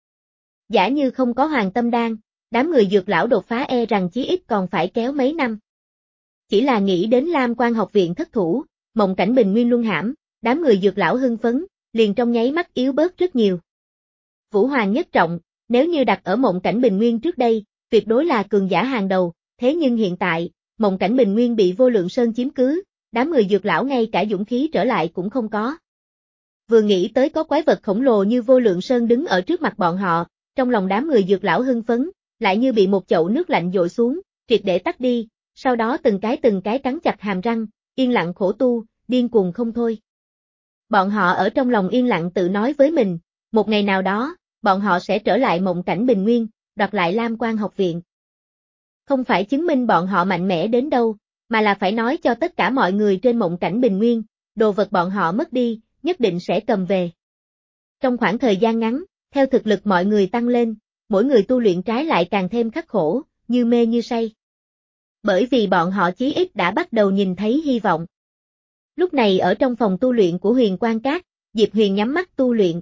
Speaker 1: Giả như không có Hoàng Tâm Đan, đám người dược lão đột phá e rằng chí ít còn phải kéo mấy năm. Chỉ là nghĩ đến Lam Quan học viện thất thủ, Mộng Cảnh Bình Nguyên luân hãm, đám người dược lão hưng phấn, liền trong nháy mắt yếu bớt rất nhiều. Vũ Hoàng nhất trọng, nếu như đặt ở Mộng Cảnh Bình Nguyên trước đây, tuyệt đối là cường giả hàng đầu, thế nhưng hiện tại, Mộng Cảnh Bình Nguyên bị Vô Lượng Sơn chiếm cứ, đám người dược lão ngay cả dũng khí trở lại cũng không có. Vừa nghĩ tới có quái vật khổng lồ như Vô Lượng Sơn đứng ở trước mặt bọn họ, trong lòng đám người dược lão hưng phấn, lại như bị một chậu nước lạnh dội xuống, triệt để tắt đi, sau đó từng cái từng cái cắn chặt hàm răng, yên lặng khổ tu, điên cuồng không thôi. Bọn họ ở trong lòng yên lặng tự nói với mình, một ngày nào đó, bọn họ sẽ trở lại Mộng Cảnh Bình Nguyên, đoạt lại Lam Quan học viện. Không phải chứng minh bọn họ mạnh mẽ đến đâu, mà là phải nói cho tất cả mọi người trên Mộng Cảnh Bình Nguyên, đồ vật bọn họ mất đi, nhất định sẽ cầm về. Trong khoảng thời gian ngắn, theo thực lực mọi người tăng lên, mỗi người tu luyện trái lại càng thêm khắc khổ, như mê như say. Bởi vì bọn họ chí ít đã bắt đầu nhìn thấy hy vọng. Lúc này ở trong phòng tu luyện của Huyền Quan Các, Diệp Huyền nhắm mắt tu luyện.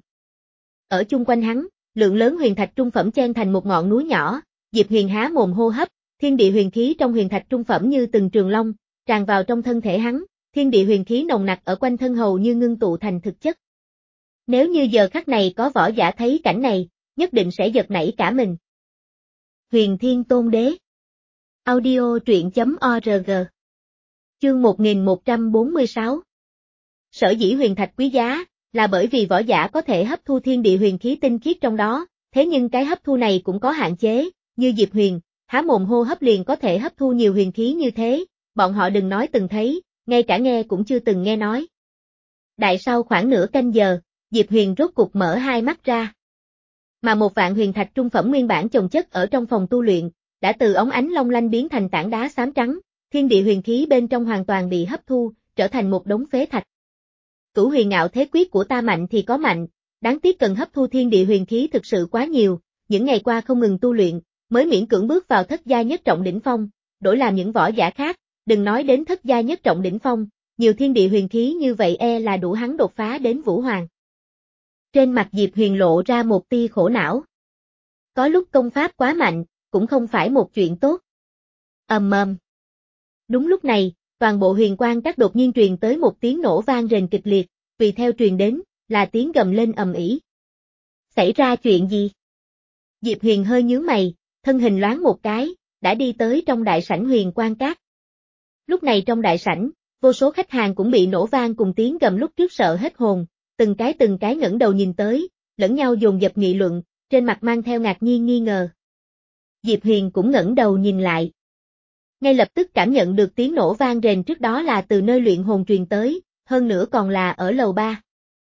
Speaker 1: Ở chung quanh hắn, lượng lớn huyền thạch trung phẩm chen thành một ngọn núi nhỏ, Diệp Huyền há mồm hô hấp, thiên địa huyền khí trong huyền thạch trung phẩm như từng trường long, tràn vào trong thân thể hắn, thiên địa huyền khí nồng nặc ở quanh thân hầu như ngưng tụ thành thực chất. Nếu như giờ khắc này có võ giả thấy cảnh này, nhất định sẽ giật nảy cả mình. Huyền Thiên Tôn Đế. Audio truyện chấm org. Chương một nghìn một trăm bốn mươi sáu. Sở dĩ huyền thạch quý giá, là bởi vì võ giả có thể hấp thu thiên địa huyền khí tinh khiết trong đó, thế nhưng cái hấp thu này cũng có hạn chế, như Diệp Huyền, há mồm hô hấp liền có thể hấp thu nhiều huyền khí như thế, bọn họ đừng nói từng thấy, ngay cả nghe cũng chưa từng nghe nói. Đại sau khoảng nửa canh giờ, Diệp Huyền rốt cục mở hai mắt ra. Mà một vạn huyền thạch trung phẩm nguyên bản chồng chất ở trong phòng tu luyện, đã từ óng ánh long lanh biến thành tảng đá xám trắng, thiên địa huyền khí bên trong hoàn toàn bị hấp thu, trở thành một đống phế thạch. Cửu huyền ngạo thế quyết của ta mạnh thì có mạnh, đáng tiếc cần hấp thu thiên địa huyền khí thực sự quá nhiều, những ngày qua không ngừng tu luyện, mới miễn cưỡng bước vào thất gia nhất trọng đỉnh phong, đổi làm những võ giả khác, đừng nói đến thất gia nhất trọng đỉnh phong, nhiều thiên địa huyền khí như vậy e là đủ hắn đột phá đến Vũ Hoàng. Trên mặt Diệp Huyền lộ ra một tia khổ não. Có lúc công pháp quá mạnh, cũng không phải một chuyện tốt. Ầm ầm. Đúng lúc này, toàn bộ Huyền Quan Các đột nhiên truyền tới một tiếng nổ vang rền kịch liệt, tùy theo truyền đến, là tiếng gầm lên ầm ĩ. Xảy ra chuyện gì? Diệp Huyền hơi nhướng mày, thân hình loáng một cái, đã đi tới trong đại sảnh Huyền Quan Các. Lúc này trong đại sảnh, vô số khách hàng cũng bị nổ vang cùng tiếng gầm lúc trước sợ hết hồn, từng cái từng cái ngẩng đầu nhìn tới, lẫn nhau dồn dập nghị luận, trên mặt mang theo ngạc nhiên nghi ngờ. Diệp Huyền cũng ngẩng đầu nhìn lại. Ngay lập tức cảm nhận được tiếng nổ vang rền trước đó là từ nơi luyện hồn truyền tới, hơn nữa còn là ở lầu ba.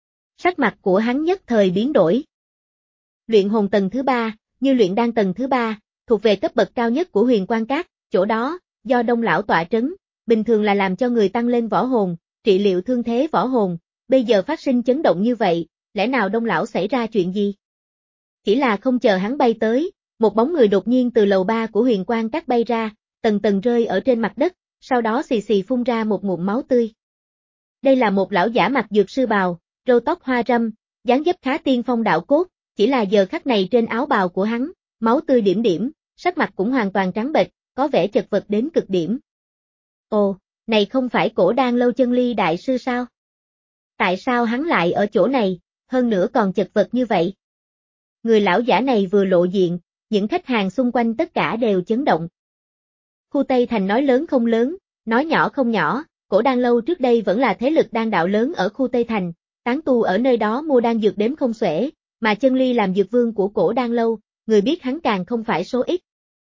Speaker 1: Sắc mặt của hắn nhất thời biến đổi. Luyện hồn tầng thứ ba, như luyện đan tầng thứ ba, thuộc về cấp bậc cao nhất của Huyền Quan Các, chỗ đó, do Đông lão tọa trấn, bình thường là làm cho người tăng lên võ hồn, trị liệu thương thế võ hồn, bây giờ phát sinh chấn động như vậy, lẽ nào Đông lão xảy ra chuyện gì? Chỉ là không chờ hắn bay tới, một bóng người đột nhiên từ lầu ba của Huyền Quan Các bay ra, tầng tầng rơi ở trên mặt đất, sau đó xì xì phun ra một ngụm máu tươi. Đây là một lão giả mặc dược sư bào, râu tóc hoa râm, dáng dấp khá tiên phong đạo cốt, chỉ là giờ khắc này trên áo bào của hắn, máu tươi điểm điểm, sắc mặt cũng hoàn toàn trắng bệch, có vẻ chật vật đến cực điểm. Ồ, này không phải Cổ Đan Lâu Chân Ly đại sư sao? Tại sao hắn lại ở chỗ này, hơn nữa còn chật vật như vậy? Người lão giả này vừa lộ diện, những khách hàng xung quanh tất cả đều chấn động. Khu Tây Thành nói lớn không lớn, nói nhỏ không nhỏ, Cổ Đan Lâu trước đây vẫn là thế lực đan đạo lớn ở khu Tây Thành, tán tu ở nơi đó mua đan dược đếm không xuể, mà Chân Ly làm dược vương của Cổ Đan Lâu, người biết hắn càng không phải số ít.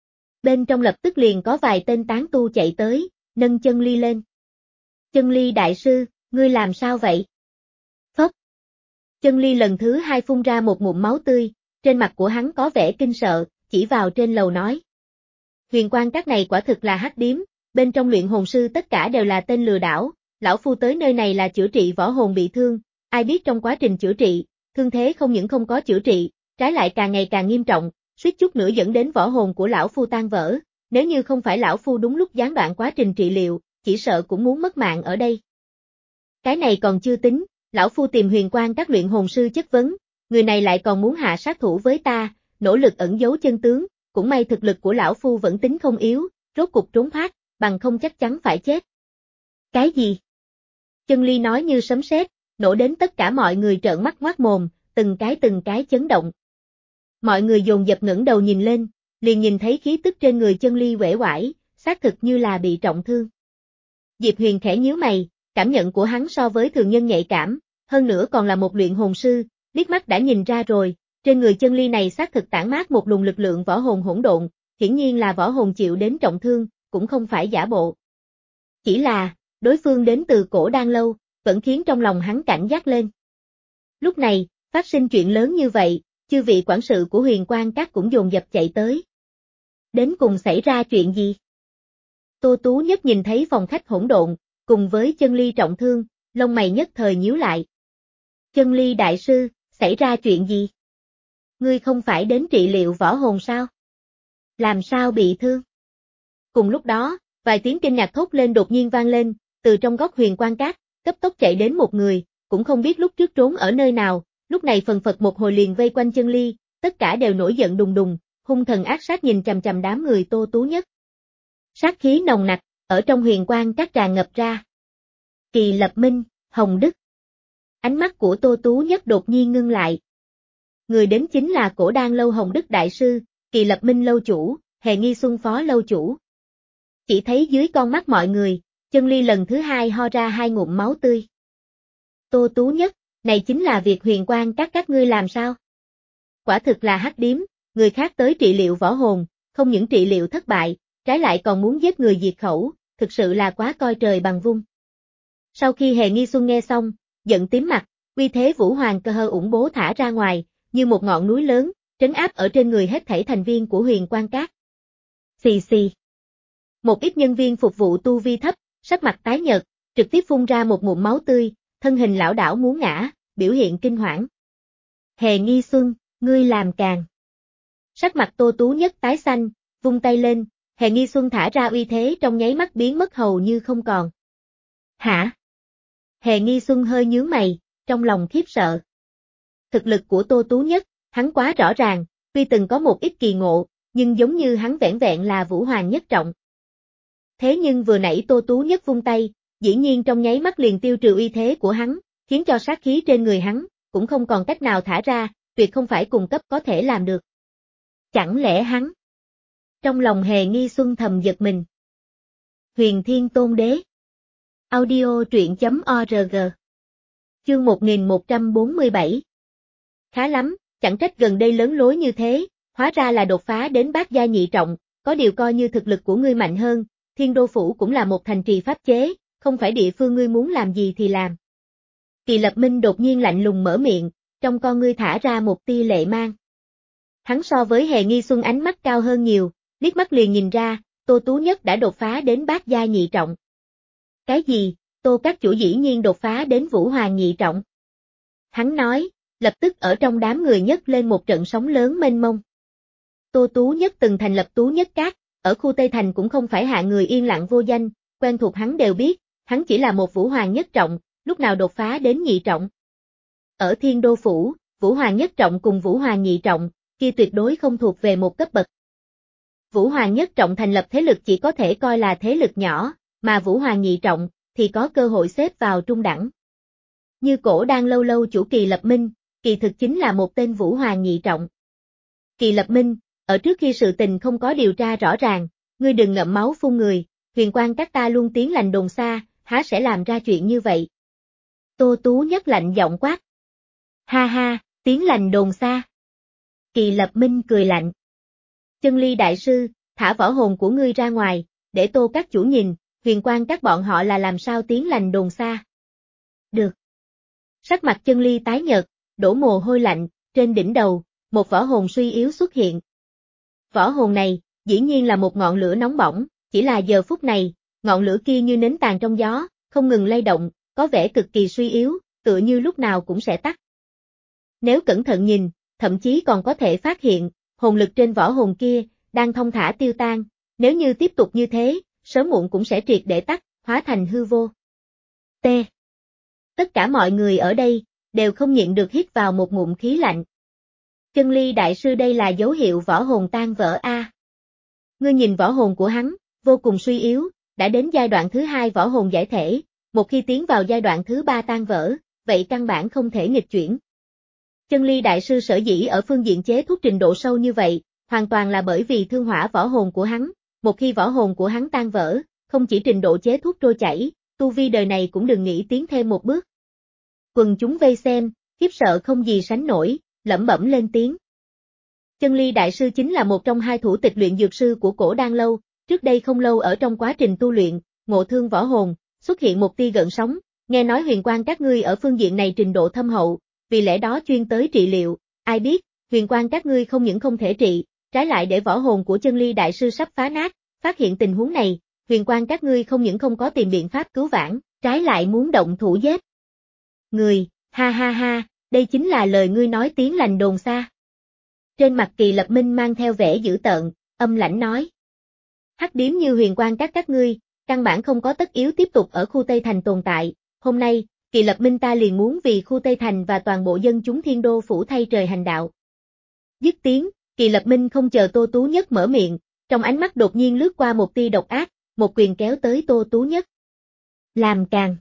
Speaker 1: Bên trong lập tức liền có vài tên tán tu chạy tới, nâng Chân Ly lên. Chân Ly đại sư, ngươi làm sao vậy? Phốc. Chân Ly lần thứ hai phun ra một ngụm máu tươi, trên mặt của hắn có vẻ kinh sợ, chỉ vào trên lầu nói. Huyền Quang Các này quả thực là hắc điếm, bên trong luyện hồn sư tất cả đều là tên lừa đảo, lão phu tới nơi này là chữa trị võ hồn bị thương, ai biết trong quá trình chữa trị, thương thế không những không có chữa trị, trái lại càng ngày càng nghiêm trọng, suýt chút nữa dẫn đến võ hồn của lão phu tan vỡ, nếu như không phải lão phu đúng lúc gián đoạn quá trình trị liệu, chỉ sợ cũng muốn mất mạng ở đây. Cái này còn chưa tính, lão phu tìm Huyền Quang Các luyện hồn sư chất vấn, người này lại còn muốn hạ sát thủ với ta, nỗ lực ẩn giấu chân tướng, cũng may thực lực của lão phu vẫn tính không yếu, rốt cục trốn thoát, bằng không chắc chắn phải chết. Cái gì? Chân Ly nói như sấm sét, nổ đến tất cả mọi người trợn mắt ngoác mồm, từng cái từng cái chấn động. Mọi người dồn dập ngẩng đầu nhìn lên, liền nhìn thấy khí tức trên người Chân Ly uể oải, xác thực như là bị trọng thương. Diệp Huyền khẽ nhíu mày, cảm nhận của hắn so với thường nhân nhạy cảm, hơn nữa còn là một luyện hồn sư, liếc mắt đã nhìn ra rồi, trên người Chân Ly này xác thực tản mát một luồng lực lượng võ hồn hỗn độn, hiển nhiên là võ hồn chịu đến trọng thương, cũng không phải giả bộ. Chỉ là, đối phương đến từ Cổ Đan Lâu, vẫn khiến trong lòng hắn cảnh giác lên. Lúc này, phát sinh chuyện lớn như vậy, chư vị quản sự của Huyền Quang Các cũng dồn dập chạy tới. Đến cùng xảy ra chuyện gì? Tô Tú Nhất nhìn thấy phòng khách hỗn độn, cùng với Chân Ly trọng thương, lông mày nhất thời nhíu lại. Chân Ly đại sư, xảy ra chuyện gì? Ngươi không phải đến trị liệu võ hồn sao? Làm sao bị thương? Cùng lúc đó, vài tiếng kinh ngạc thốt lên đột nhiên vang lên, từ trong góc Huyền Quang Các, cấp tốc chạy đến một người, cũng không biết lúc trước trốn ở nơi nào, lúc này phần phật một hồi liền vây quanh Chân Ly, tất cả đều nổi giận đùng đùng, hung thần ác sát nhìn chằm chằm đám người Tô Tú Nhất. Sát khí nồng nặc, ở trong Huyền Quang Các tràn ngập ra. Kỳ Lập Minh, Hồng Đức. Ánh mắt của Tô Tú Nhất đột nhiên ngưng lại. Người đến chính là Cổ Đan Lâu Hồng Đức Đại Sư, Kỳ Lập Minh Lâu Chủ, Hề Nghi Xuân Phó Lâu Chủ. Chỉ thấy dưới con mắt mọi người, Chân Ly lần thứ hai ho ra hai ngụm máu tươi. Tô Tú Nhất, này chính là việc Huyền Quang Các các ngươi làm sao? Quả thực là hắc điếm, người khác tới trị liệu võ hồn, không những trị liệu thất bại, trái lại còn muốn giết người diệt khẩu, thực sự là quá coi trời bằng vung. Sau khi Hề Nghi Xuân nghe xong, giận tím mặt, uy thế Vũ Hoàng Cơ Hơ ủng bố thả ra ngoài, như một ngọn núi lớn, trấn áp ở trên người hết thảy thành viên của Huyền Quang Các. Xì xì. Một ít nhân viên phục vụ tu vi thấp, sắc mặt tái nhợt, trực tiếp phun ra một ngụm máu tươi, thân hình lảo đảo muốn ngã, biểu hiện kinh hoảng. Hề Nghi Xuân, ngươi làm càng. Sắc mặt Tô Tú Nhất tái xanh, vung tay lên, Hề Nghi Xuân thả ra uy thế trong nháy mắt biến mất hầu như không còn. Hả? Hề Nghi Xuân hơi nhướng mày, trong lòng khiếp sợ. Thực lực của Tô Tú Nhất, hắn quá rõ ràng, tuy từng có một ít kỳ ngộ, nhưng giống như hắn vẻn vẹn là Vũ Hoàng nhất trọng. Thế nhưng vừa nãy Tô Tú Nhất vung tay, dĩ nhiên trong nháy mắt liền tiêu trừ uy thế của hắn, khiến cho sát khí trên người hắn, cũng không còn cách nào thả ra, tuyệt không phải cùng cấp có thể làm được. Chẳng lẽ hắn? Trong lòng Hề Nghi Xuân thầm giật mình. Huyền Thiên Tôn Đế. Audio truyện chấm org. Chương một nghìn một trăm bốn mươi bảy. Khá lắm, chẳng trách gần đây lớn lối như thế, hóa ra là đột phá đến bát gia nhị trọng, có điều coi như thực lực của ngươi mạnh hơn, Thiên Đô Phủ cũng là một thành trì pháp chế, không phải địa phương ngươi muốn làm gì thì làm. Kỳ Lập Minh đột nhiên lạnh lùng mở miệng, trong con ngươi thả ra một tia lệ mang. Hắn so với Hề Nghi Xuân ánh mắt cao hơn nhiều, liếc mắt liền nhìn ra, Tô Tú Nhất đã đột phá đến bát gia nhị trọng. Cái gì, Tô các chủ dĩ nhiên đột phá đến Vũ Hoàng nhị trọng? Hắn nói, lập tức ở trong đám người nhấc lên một trận sóng lớn mênh mông. Tô Tú Nhất từng thành lập Tú Nhất Các, ở khu Tây Thành cũng không phải hạ người yên lặng vô danh, quen thuộc hắn đều biết, hắn chỉ là một Vũ Hoàng nhất trọng, lúc nào đột phá đến nhị trọng. Ở Thiên Đô Phủ, Vũ Hoàng nhất trọng cùng Vũ Hoàng nhị trọng, kia tuyệt đối không thuộc về một cấp bậc. Vũ Hoàng nhất trọng thành lập thế lực chỉ có thể coi là thế lực nhỏ, mà Vũ Hoàng nhị trọng thì có cơ hội xếp vào trung đẳng. Như Cổ Đan Lâu lâu chủ Kỳ Lập Minh, kỳ thực chính là một tên Vũ Hoàng nhị trọng. Kỳ Lập Minh, ở trước khi sự tình không có điều tra rõ ràng, ngươi đừng ngậm máu phun người, Huyền Quang Các ta luôn tiếng lành đồn xa, há sẽ làm ra chuyện như vậy. Tô Tú Nhất lạnh giọng quát. Ha ha, tiếng lành đồn xa. Kỳ Lập Minh cười lạnh. Chân Ly đại sư, thả võ hồn của ngươi ra ngoài, để Tô các chủ nhìn, Huyền Quang Các bọn họ là làm sao tiếng lành đồn xa. Được. Sắc mặt Chân Ly tái nhợt, đổ mồ hôi lạnh, trên đỉnh đầu, một võ hồn suy yếu xuất hiện. Võ hồn này, dĩ nhiên là một ngọn lửa nóng bỏng, chỉ là giờ phút này, ngọn lửa kia như nến tàn trong gió, không ngừng lay động, có vẻ cực kỳ suy yếu, tựa như lúc nào cũng sẽ tắt. Nếu cẩn thận nhìn, thậm chí còn có thể phát hiện, hồn lực trên võ hồn kia, đang thong thả tiêu tan, nếu như tiếp tục như thế, sớm muộn cũng sẽ triệt để tắt, hóa thành hư vô. T. Tất cả mọi người ở đây, đều không nhịn được hít vào một ngụm khí lạnh. Chân Ly đại sư đây là dấu hiệu võ hồn tan vỡ a. Ngươi nhìn võ hồn của hắn, vô cùng suy yếu, đã đến giai đoạn thứ hai võ hồn giải thể, một khi tiến vào giai đoạn thứ ba tan vỡ, vậy căn bản không thể nghịch chuyển. Chân Ly đại sư sở dĩ ở phương diện chế thuốc trình độ sâu như vậy, hoàn toàn là bởi vì thương hỏa võ hồn của hắn, một khi võ hồn của hắn tan vỡ, không chỉ trình độ chế thuốc trôi chảy, tu vi đời này cũng đừng nghĩ tiến thêm một bước. Quần chúng vây xem, khiếp sợ không gì sánh nổi, lẩm bẩm lên tiếng. Chân Ly đại sư chính là một trong hai thủ tịch luyện dược sư của Cổ Đan lâu, trước đây không lâu ở trong quá trình tu luyện, ngộ thương võ hồn, xuất hiện một tia gợn sóng, nghe nói Huyền Quang các ngươi ở phương diện này trình độ thâm hậu, vì lẽ đó chuyên tới trị liệu, ai biết, Huyền Quang các ngươi không những không thể trị, trái lại để võ hồn của Chân Ly đại sư sắp phá nát, phát hiện tình huống này, Huyền Quang các ngươi không những không có tìm biện pháp cứu vãn, trái lại muốn động thủ giết. Người, ha ha ha, đây chính là lời ngươi nói tiếng lành đồn xa. Trên mặt Kỳ Lập Minh mang theo vẻ dữ tợn, âm lãnh nói. Hắc điếm như Huyền Quang các các ngươi, căn bản không có tất yếu tiếp tục ở khu Tây Thành tồn tại, hôm nay, Kỳ Lập Minh ta liền muốn vì khu Tây Thành và toàn bộ dân chúng Thiên Đô phủ thay trời hành đạo. Dứt tiếng, Kỳ Lập Minh không chờ Tô Tú Nhất mở miệng, trong ánh mắt đột nhiên lướt qua một tia độc ác, một quyền kéo tới Tô Tú Nhất. Làm càng.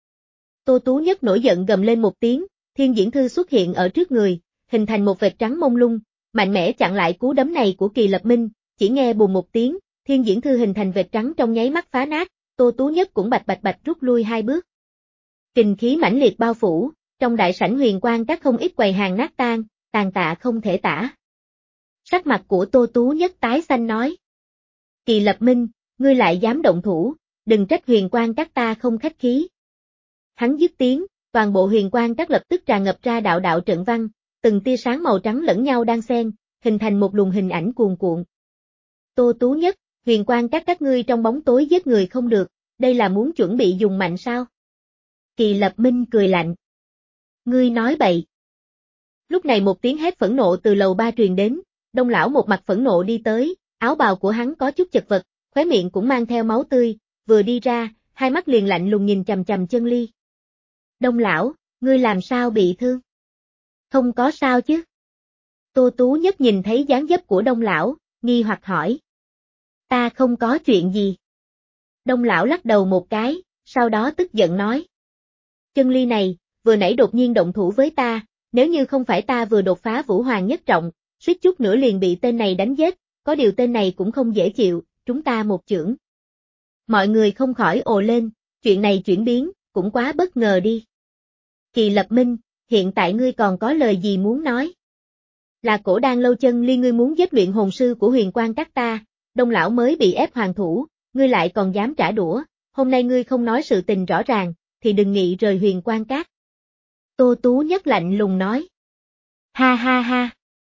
Speaker 1: Tô Tú Nhất nổi giận gầm lên một tiếng, Thiên Diễn Thư xuất hiện ở trước người, hình thành một vệt trắng mông lung, mạnh mẽ chặn lại cú đấm này của Kỳ Lập Minh, chỉ nghe bùm một tiếng, Thiên Diễn Thư hình thành vệt trắng trong nháy mắt phá nát, Tô Tú Nhất cũng bạch bạch bạch rút lui hai bước. Kình khí mãnh liệt bao phủ, trong đại sảnh Huyền Quang các không ít quầy hàng nát tan, tàn tạ không thể tả. Sắc mặt của Tô Tú Nhất tái xanh nói. Kỳ Lập Minh, ngươi lại dám động thủ, đừng trách Huyền Quang các ta không khách khí. Hắn dứt tiếng, toàn bộ Huyền Quang các lập tức tràn ngập ra đạo đạo trận văn, từng tia sáng màu trắng lẫn nhau đan xen, hình thành một luồng hình ảnh cuồn cuộn. Tô Tú Nhất, Huyền Quang các các ngươi trong bóng tối giết người không được, đây là muốn chuẩn bị dùng mạnh sao? Kỳ Lập Minh cười lạnh. Ngươi nói bậy. Lúc này một tiếng hét phẫn nộ từ lầu ba truyền đến, Đông lão một mặt phẫn nộ đi tới, áo bào của hắn có chút chật vật, khóe miệng cũng mang theo máu tươi, vừa đi ra, hai mắt liền lạnh lùng nhìn chằm chằm Chân Ly. Đông lão, ngươi làm sao bị thương? Không có sao chứ? Tô Tú Nhất nhìn thấy dáng dấp của Đông lão, nghi hoặc hỏi. Ta không có chuyện gì. Đông lão lắc đầu một cái, sau đó tức giận nói. Chân Ly này, vừa nãy đột nhiên động thủ với ta, nếu như không phải ta vừa đột phá Vũ Hoàng nhất trọng, suýt chút nữa liền bị tên này đánh giết, có điều tên này cũng không dễ chịu, chúng ta một chưởng. Mọi người không khỏi ồ lên, chuyện này chuyển biến, cũng quá bất ngờ đi. Kỳ Lập Minh, hiện tại ngươi còn có lời gì muốn nói? Là Cổ Đan lâu Chân Ly ngươi muốn giết luyện hồn sư của Huyền Quang các ta, Đông lão mới bị ép hoàng thủ, ngươi lại còn dám trả đũa, hôm nay ngươi không nói sự tình rõ ràng, thì đừng nghĩ rời Huyền Quang các. Tô Tú Nhất lạnh lùng nói. Ha ha ha.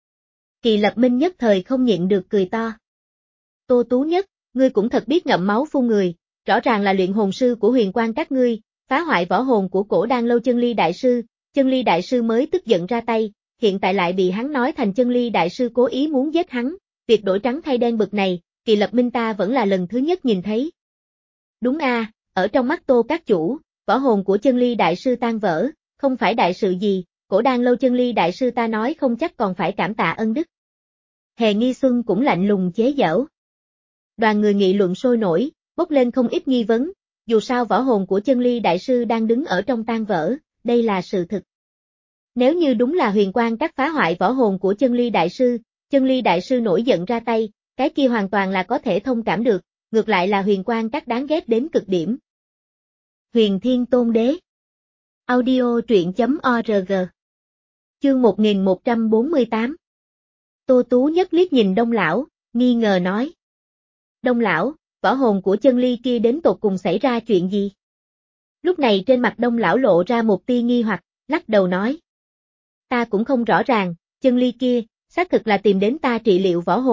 Speaker 1: Kỳ Lập Minh nhất thời không nhịn được cười to. Tô Tú Nhất, ngươi cũng thật biết ngậm máu phun người, rõ ràng là luyện hồn sư của Huyền Quang các ngươi, phá hoại võ hồn của Cổ Đan lâu Chân Ly đại sư, Chân Ly đại sư mới tức giận ra tay, hiện tại lại bị hắn nói thành Chân Ly đại sư cố ý muốn giết hắn, việc đổi trắng thay đen bực này, Kỳ Lập Minh ta vẫn là lần thứ nhất nhìn thấy. Đúng a, à, ở trong mắt Tô các chủ, võ hồn của Chân Ly đại sư tan vỡ, không phải đại sự gì, Cổ Đan lâu Chân Ly đại sư ta nói không chắc còn phải cảm tạ ân đức. Hề Nghi Xuân cũng lạnh lùng chế giễu. Đoàn người nghị luận sôi nổi, bốc lên không ít nghi vấn, dù sao võ hồn của Chân Ly đại sư đang đứng ở trong tan vỡ, đây là sự thực. Nếu như đúng là Huyền Quang các phá hoại võ hồn của Chân Ly đại sư, Chân Ly đại sư nổi giận ra tay, cái kia hoàn toàn là có thể thông cảm được, ngược lại là Huyền Quang các đáng ghét đến cực điểm. Huyền Thiên Tôn Đế. Audio truyện chấm org. Chương một nghìn một trăm bốn mươi tám. Tô Tú Nhất liếc nhìn Đông lão, nghi ngờ nói. Đông lão, võ hồn của Chân Ly kia đến tột cùng xảy ra chuyện gì? Lúc này trên mặt Đông lão lộ ra một tia nghi hoặc, lắc đầu nói. Ta cũng không rõ ràng, Chân Ly kia, xác thực là tìm đến ta trị liệu võ hồn,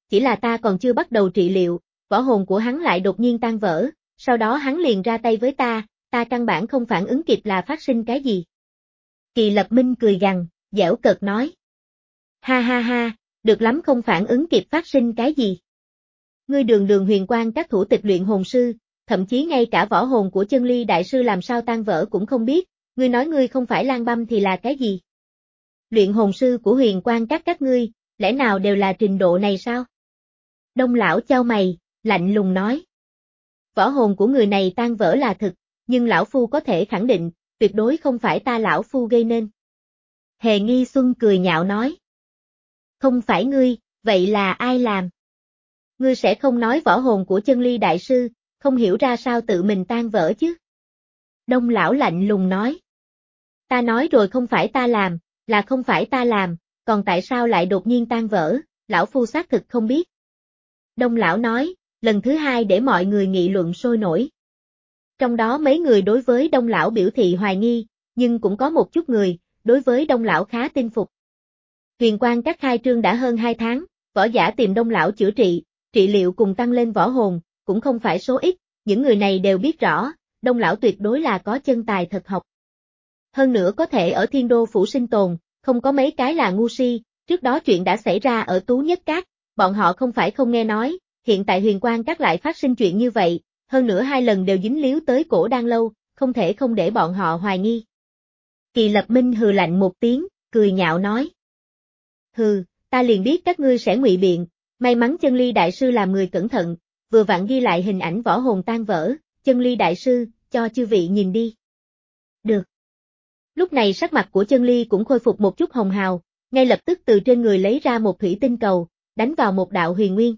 Speaker 1: chỉ là ta còn chưa bắt đầu trị liệu, võ hồn của hắn lại đột nhiên tan vỡ, sau đó hắn liền ra tay với ta, ta căn bản không phản ứng kịp là phát sinh cái gì. Kỳ Lập Minh cười gằn, giễu cợt nói. Ha ha ha, được lắm, không phản ứng kịp phát sinh cái gì. Ngươi đường đường huyền quang các thủ tịch luyện hồn sư, thậm chí ngay cả võ hồn của Chân Ly đại sư làm sao tan vỡ cũng không biết, ngươi nói ngươi không phải Lang Băm thì là cái gì? Luyện hồn sư của huyền quang các các ngươi, lẽ nào đều là trình độ này sao? Đông lão chau mày, lạnh lùng nói. Võ hồn của người này tan vỡ là thực, nhưng lão phu có thể khẳng định, tuyệt đối không phải ta lão phu gây nên. Hề Nghi Xuân cười nhạo nói. Không phải ngươi, vậy là ai làm? Ngươi sẽ không nói võ hồn của Chân Ly đại sư, không hiểu ra sao tự mình tan vỡ chứ? Đông lão lạnh lùng nói. Ta nói rồi không phải ta làm, là không phải ta làm, còn tại sao lại đột nhiên tan vỡ, lão phu xác thực không biết. Đông lão nói, lần thứ hai để mọi người nghị luận sôi nổi. Trong đó mấy người đối với Đông lão biểu thị hoài nghi, nhưng cũng có một chút người, đối với Đông lão khá tin phục. Huyền quang các khai trương đã hơn hai tháng, võ giả tìm Đông lão chữa trị, trị liệu cùng tăng lên võ hồn, cũng không phải số ít, những người này đều biết rõ, Đông lão tuyệt đối là có chân tài thật học. Hơn nữa có thể ở Thiên Đô phủ sinh tồn, không có mấy cái là ngu si, trước đó chuyện đã xảy ra ở Tú Nhất Các, bọn họ không phải không nghe nói, hiện tại huyền quang các lại phát sinh chuyện như vậy, hơn nữa hai lần đều dính líu tới Cổ Đan lâu, không thể không để bọn họ hoài nghi. Kỳ Lập Minh hừ lạnh một tiếng, cười nhạo nói. Hừ, ta liền biết các ngươi sẽ ngụy biện, may mắn Chân Ly đại sư làm người cẩn thận, vừa vặn ghi lại hình ảnh võ hồn tan vỡ, Chân Ly đại sư, cho chư vị nhìn đi. Được. Lúc này sắc mặt của Chân Ly cũng khôi phục một chút hồng hào, ngay lập tức từ trên người lấy ra một thủy tinh cầu, đánh vào một đạo huyền nguyên.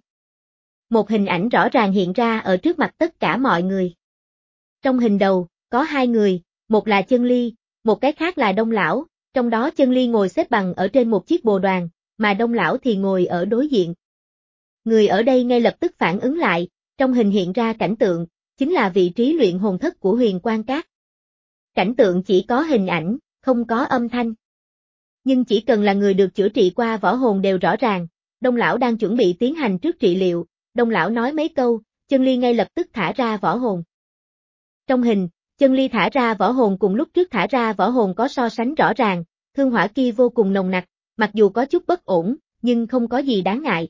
Speaker 1: Một hình ảnh rõ ràng hiện ra ở trước mặt tất cả mọi người. Trong hình đầu, có hai người, một là Chân Ly, một cái khác là Đông lão, trong đó Chân Ly ngồi xếp bằng ở trên một chiếc bồ đoàn, mà Đông lão thì ngồi ở đối diện. Người ở đây ngay lập tức phản ứng lại, trong hình hiện ra cảnh tượng, chính là vị trí luyện hồn thất của huyền quang các. Cảnh tượng chỉ có hình ảnh, không có âm thanh. Nhưng chỉ cần là người được chữa trị qua võ hồn đều rõ ràng, Đông lão đang chuẩn bị tiến hành trước trị liệu, Đông lão nói mấy câu, Chân Ly ngay lập tức thả ra võ hồn. Trong hình, Chân Ly thả ra võ hồn cùng lúc trước thả ra võ hồn có so sánh rõ ràng, thương hỏa kia vô cùng nồng nặc, mặc dù có chút bất ổn, nhưng không có gì đáng ngại.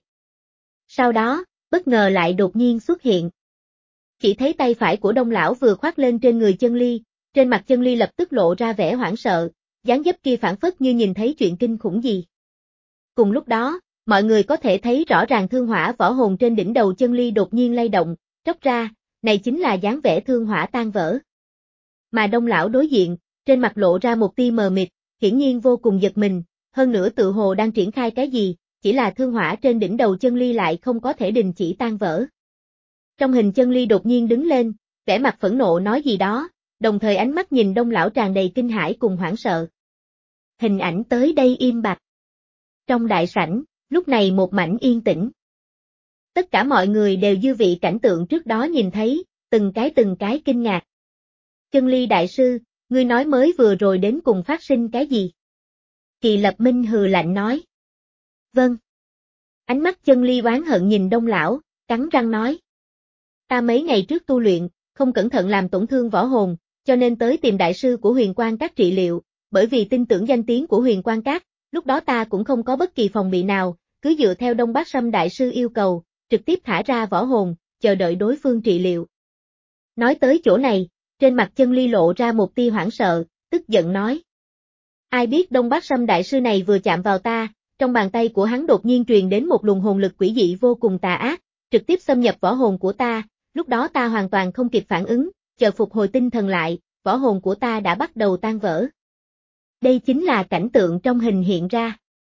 Speaker 1: Sau đó, bất ngờ lại đột nhiên xuất hiện. Chỉ thấy tay phải của Đông lão vừa khoác lên trên người Chân Ly, trên mặt Chân Ly lập tức lộ ra vẻ hoảng sợ, dáng dấp kia phản phất như nhìn thấy chuyện kinh khủng gì. Cùng lúc đó, mọi người có thể thấy rõ ràng thương hỏa võ hồn trên đỉnh đầu Chân Ly đột nhiên lay động, tróc ra, này chính là dáng vẻ thương hỏa tan vỡ. Mà Đông lão đối diện, trên mặt lộ ra một tia mờ mịt, hiển nhiên vô cùng giật mình, hơn nữa tự hồ đang triển khai cái gì, chỉ là thương hỏa trên đỉnh đầu Chân Ly lại không có thể đình chỉ tan vỡ. Trong hình Chân Ly đột nhiên đứng lên, vẻ mặt phẫn nộ nói gì đó, đồng thời ánh mắt nhìn Đông lão tràn đầy kinh hãi cùng hoảng sợ. Hình ảnh tới đây im bặt. Trong đại sảnh, lúc này một mảnh yên tĩnh. Tất cả mọi người đều dư vị cảnh tượng trước đó nhìn thấy, từng cái từng cái kinh ngạc. Chân Ly đại sư, ngươi nói mới vừa rồi đến cùng phát sinh cái gì? Kỳ Lập Minh hừ lạnh nói. Vâng. Ánh mắt Chân Ly oán hận nhìn Đông lão, cắn răng nói. Ta mấy ngày trước tu luyện, không cẩn thận làm tổn thương võ hồn, cho nên tới tìm đại sư của huyền quang các trị liệu, bởi vì tin tưởng danh tiếng của huyền quang các, lúc đó ta cũng không có bất kỳ phòng bị nào, cứ dựa theo Đông Bác Sâm đại sư yêu cầu, trực tiếp thả ra võ hồn, chờ đợi đối phương trị liệu. Nói tới chỗ này, trên mặt Chân Ly lộ ra một tia hoảng sợ, tức giận nói. Ai biết Đông Bác Sâm đại sư này vừa chạm vào ta, trong bàn tay của hắn đột nhiên truyền đến một luồng hồn lực quỷ dị vô cùng tà ác, trực tiếp xâm nhập võ hồn của ta, lúc đó ta hoàn toàn không kịp phản ứng, chờ phục hồi tinh thần lại, võ hồn của ta đã bắt đầu tan vỡ. Đây chính là cảnh tượng trong hình hiện ra.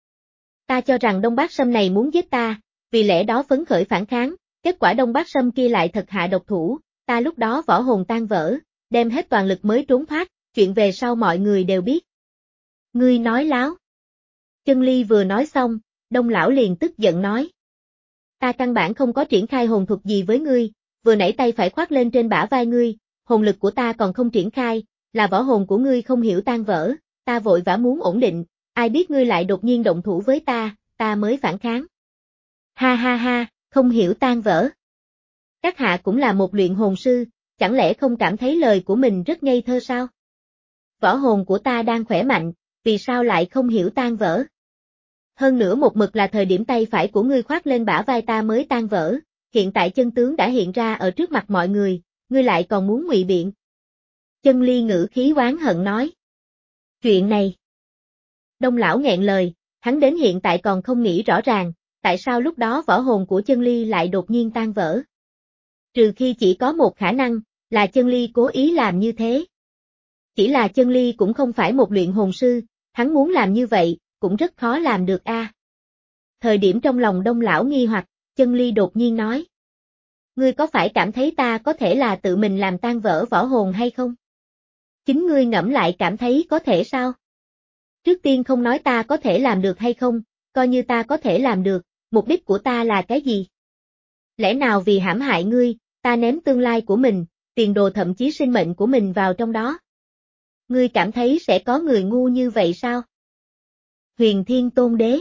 Speaker 1: Ta cho rằng Đông Bác Sâm này muốn giết ta, vì lẽ đó phấn khởi phản kháng, kết quả Đông Bác Sâm kia lại thật hạ độc thủ, ta lúc đó võ hồn tan vỡ, đem hết toàn lực mới trốn thoát, chuyện về sau mọi người đều biết. Ngươi nói láo. Chân Ly vừa nói xong, Đông lão liền tức giận nói. Ta căn bản không có triển khai hồn thuật gì với ngươi, vừa nãy tay phải khoác lên trên bả vai ngươi, hồn lực của ta còn không triển khai, là võ hồn của ngươi không hiểu tan vỡ, ta vội vã muốn ổn định, ai biết ngươi lại đột nhiên động thủ với ta, ta mới phản kháng. Ha ha ha, không hiểu tan vỡ. Các hạ cũng là một luyện hồn sư, chẳng lẽ không cảm thấy lời của mình rất ngây thơ sao? Võ hồn của ta đang khỏe mạnh, vì sao lại không hiểu tan vỡ? Hơn nữa một mực là thời điểm tay phải của ngươi khoác lên bả vai ta mới tan vỡ, hiện tại chân tướng đã hiện ra ở trước mặt mọi người, ngươi lại còn muốn ngụy biện. Chân Ly ngữ khí oán hận nói. Chuyện này. Đông lão nghẹn lời, hắn đến hiện tại còn không nghĩ rõ ràng, tại sao lúc đó võ hồn của Chân Ly lại đột nhiên tan vỡ. Trừ khi chỉ có một khả năng, là Chân Ly cố ý làm như thế. Chỉ là Chân Ly cũng không phải một luyện hồn sư, hắn muốn làm như vậy, cũng rất khó làm được a. À. Thời điểm trong lòng Đông lão nghi hoặc, Chân Ly đột nhiên nói. Ngươi có phải cảm thấy ta có thể là tự mình làm tan vỡ võ hồn hay không? Chính ngươi ngẫm lại cảm thấy có thể sao? Trước tiên không nói ta có thể làm được hay không, coi như ta có thể làm được, mục đích của ta là cái gì? Lẽ nào vì hãm hại ngươi, ta ném tương lai của mình, tiền đồ thậm chí sinh mệnh của mình vào trong đó? Ngươi cảm thấy sẽ có người ngu như vậy sao? Huyền Thiên Tôn Đế.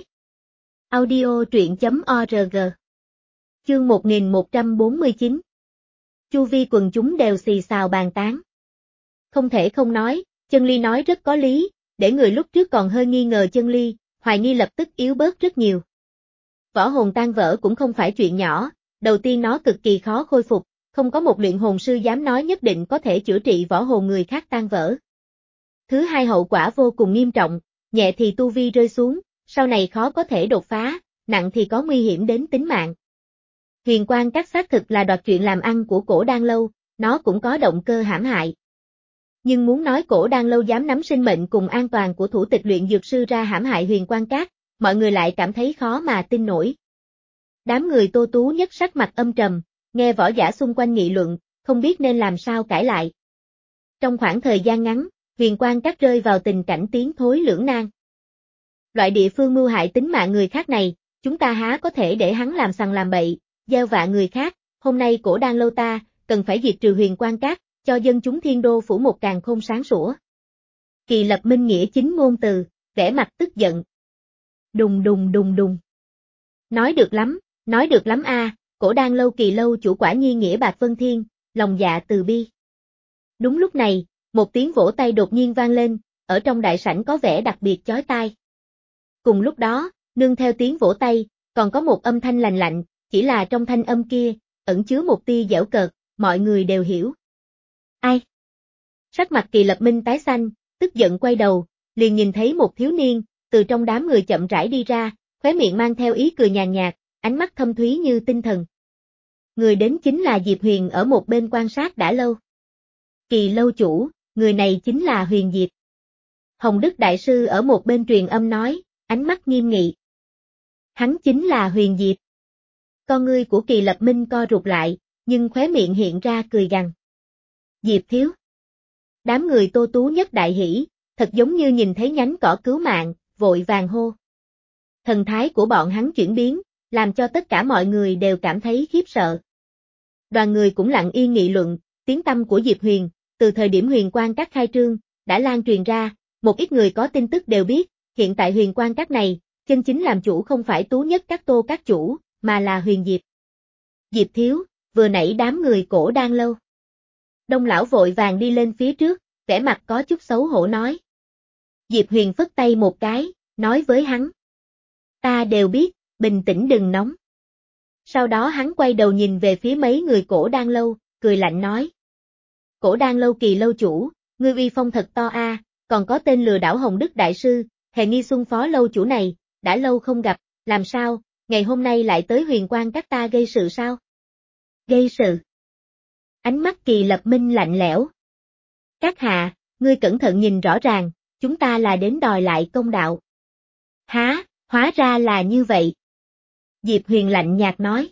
Speaker 1: Audio truyện chấm org. Chương một nghìn một trăm bốn mươi chín. Chu vi quần chúng đều xì xào bàn tán. Không thể không nói, Chân Ly nói rất có lý, để người lúc trước còn hơi nghi ngờ Chân Ly, hoài nghi lập tức yếu bớt rất nhiều. Võ hồn tan vỡ cũng không phải chuyện nhỏ, đầu tiên nó cực kỳ khó khôi phục, không có một luyện hồn sư dám nói nhất định có thể chữa trị võ hồn người khác tan vỡ. Thứ hai hậu quả vô cùng nghiêm trọng, nhẹ thì tu vi rơi xuống, sau này khó có thể đột phá, nặng thì có nguy hiểm đến tính mạng. Huyền Quang Các xác thực là đoạt chuyện làm ăn của Cổ Đan Lâu, nó cũng có động cơ hãm hại. Nhưng muốn nói Cổ Đan Lâu dám nắm sinh mệnh cùng an toàn của thủ tịch luyện dược sư ra hãm hại Huyền Quang Các, mọi người lại cảm thấy khó mà tin nổi. Đám người Tô Tú nhất sắc mặt âm trầm, nghe võ giả xung quanh nghị luận, không biết nên làm sao cãi lại. Trong khoảng thời gian ngắn, Huyền Quang Các rơi vào tình cảnh tiến thối lưỡng nan. Loại địa phương mưu hại tính mạng người khác này, chúng ta há có thể để hắn làm sằng làm bậy, gieo vạ người khác, hôm nay Cổ Đan Lâu ta, cần phải diệt trừ Huyền Quang Các, cho dân chúng Thiên Đô phủ một càn khôn sáng sủa. Kỳ Lập Minh nghĩa chính ngôn từ, vẻ mặt tức giận. Đùng đùng đùng đùng. Nói được lắm, nói được lắm a, à, Cổ Đan Lâu Kỳ lâu chủ quả nhiên nghĩa bạc vân thiên, lòng dạ từ bi. Đúng lúc này, một tiếng vỗ tay đột nhiên vang lên, ở trong đại sảnh có vẻ đặc biệt chói tai. Cùng lúc đó, nương theo tiếng vỗ tay, còn có một âm thanh lành lạnh, chỉ là trong thanh âm kia, ẩn chứa một tia giễu cợt, mọi người đều hiểu. Ai? Sắc mặt Kỳ Lập Minh tái xanh, tức giận quay đầu, liền nhìn thấy một thiếu niên, từ trong đám người chậm rãi đi ra, khóe miệng mang theo ý cười nhàn nhạt, ánh mắt thâm thúy như tinh thần. Người đến chính là Diệp Huyền ở một bên quan sát đã lâu. Kỳ lâu chủ, người này chính là Huyền Diệp. Hồng Đức Đại Sư ở một bên truyền âm nói, ánh mắt nghiêm nghị. Hắn chính là Huyền Diệp. Con ngươi của Kỳ Lập Minh co rụt lại, nhưng khóe miệng hiện ra cười gằn. Diệp thiếu. Đám người Tô Tú nhất đại hỉ, thật giống như nhìn thấy nhánh cỏ cứu mạng, vội vàng hô. Thần thái của bọn hắn chuyển biến, làm cho tất cả mọi người đều cảm thấy khiếp sợ. Đoàn người cũng lặng yên nghị luận, tiếng tăm của Diệp Huyền, từ thời điểm Huyền Quang Các khai trương, đã lan truyền ra, một ít người có tin tức đều biết, hiện tại Huyền Quang Các này, chân chính làm chủ không phải Tú Nhất Các Tô Các chủ, mà là Huyền Diệp. Diệp thiếu, vừa nãy đám người Cổ Đan Lâu. Đông lão vội vàng đi lên phía trước, vẻ mặt có chút xấu hổ nói. Diệp Huyền phất tay một cái, nói với hắn. Ta đều biết, bình tĩnh đừng nóng. Sau đó hắn quay đầu nhìn về phía mấy người Cổ Đan Lâu, cười lạnh nói. Cổ Đan Lâu Kỳ lâu chủ, ngươi uy phong thật to a, còn có tên lừa đảo Hồng Đức Đại Sư, Hề Nghi Xuân phó lâu chủ này, đã lâu không gặp, làm sao, ngày hôm nay lại tới Huyền Quang Các ta gây sự sao? Gây sự. Ánh mắt Kỳ Lập Minh lạnh lẽo. Các hạ, ngươi cẩn thận nhìn rõ ràng, chúng ta là đến đòi lại công đạo. Há, hóa ra là như vậy. Diệp Huyền lạnh nhạt nói.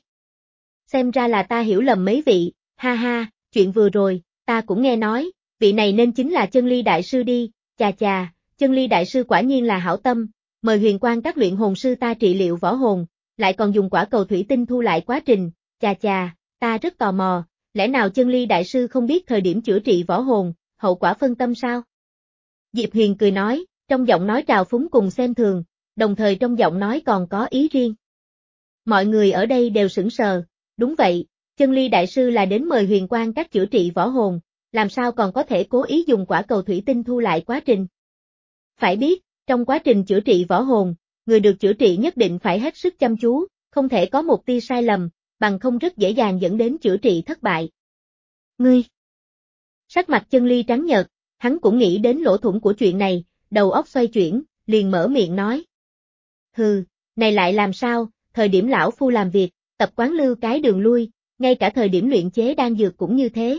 Speaker 1: Xem ra là ta hiểu lầm mấy vị, ha ha, chuyện vừa rồi, ta cũng nghe nói, vị này nên chính là Chân Ly Đại Sư đi, chà chà, Chân Ly Đại Sư quả nhiên là hảo tâm, mời Huyền Quang Các luyện hồn sư ta trị liệu võ hồn, lại còn dùng quả cầu thủy tinh thu lại quá trình, chà chà, ta rất tò mò, lẽ nào Chân Ly Đại Sư không biết thời điểm chữa trị võ hồn, hậu quả phân tâm sao? Diệp Huyền cười nói, trong giọng nói trào phúng cùng xem thường, đồng thời trong giọng nói còn có ý riêng. Mọi người ở đây đều sững sờ, đúng vậy, Chân Ly đại sư là đến mời Huyền Quang Các chữa trị võ hồn, làm sao còn có thể cố ý dùng quả cầu thủy tinh thu lại quá trình. Phải biết, trong quá trình chữa trị võ hồn, người được chữa trị nhất định phải hết sức chăm chú, không thể có một tia sai lầm, bằng không rất dễ dàng dẫn đến chữa trị thất bại. Ngươi! Sắc mặt Chân Ly trắng nhợt, hắn cũng nghĩ đến lỗ thủng của chuyện này, đầu óc xoay chuyển, liền mở miệng nói. Hừ, này lại làm sao, thời điểm lão phu làm việc, tập quán lưu cái đường lui, ngay cả thời điểm luyện chế đan dược cũng như thế.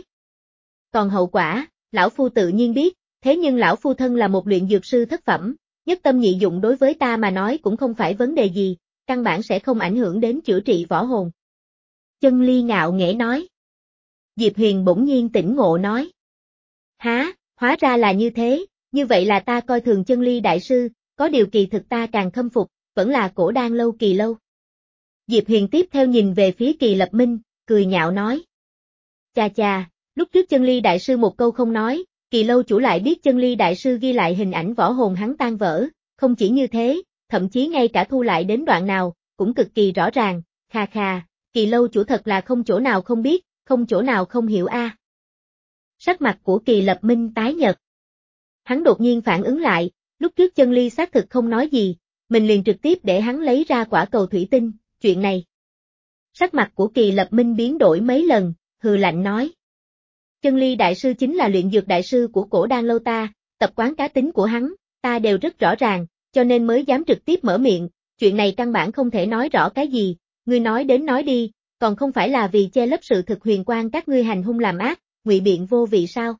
Speaker 1: Còn hậu quả, lão phu tự nhiên biết, thế nhưng lão phu thân là một luyện dược sư thất phẩm, nhất tâm nhị dụng đối với ta mà nói cũng không phải vấn đề gì, căn bản sẽ không ảnh hưởng đến chữa trị võ hồn. Chân Ly ngạo nghễ nói. Diệp Huyền bỗng nhiên tỉnh ngộ nói. Há, hóa ra là như thế, như vậy là ta coi thường Chân Ly đại sư, có điều kỳ thực ta càng khâm phục, vẫn là Cổ Đan lâu Kỳ Lâu. Diệp Huyền tiếp theo nhìn về phía Kỳ Lập Minh, cười nhạo nói. Chà chà, lúc trước Chân Ly đại sư một câu không nói, Kỳ Lâu chủ lại biết Chân Ly đại sư ghi lại hình ảnh võ hồn hắn tan vỡ, không chỉ như thế, thậm chí ngay cả thu lại đến đoạn nào, cũng cực kỳ rõ ràng, kha kha, Kỳ Lâu chủ thật là không chỗ nào không biết, không chỗ nào không hiểu a. À. Sắc mặt của Kỳ Lập Minh tái nhợt. Hắn đột nhiên phản ứng lại, lúc trước Chân Ly xác thực không nói gì, mình liền trực tiếp để hắn lấy ra quả cầu thủy tinh, chuyện này. Sắc mặt của Kỳ Lập Minh biến đổi mấy lần, hừ lạnh nói. Chân Ly đại sư chính là luyện dược đại sư của Cổ Đan lâu ta, tập quán cá tính của hắn, ta đều rất rõ ràng, cho nên mới dám trực tiếp mở miệng, chuyện này căn bản không thể nói rõ cái gì, ngươi nói đến nói đi, còn không phải là vì che lấp sự thực Huyền Quang các ngươi hành hung làm ác, ngụy biện vô vị sao?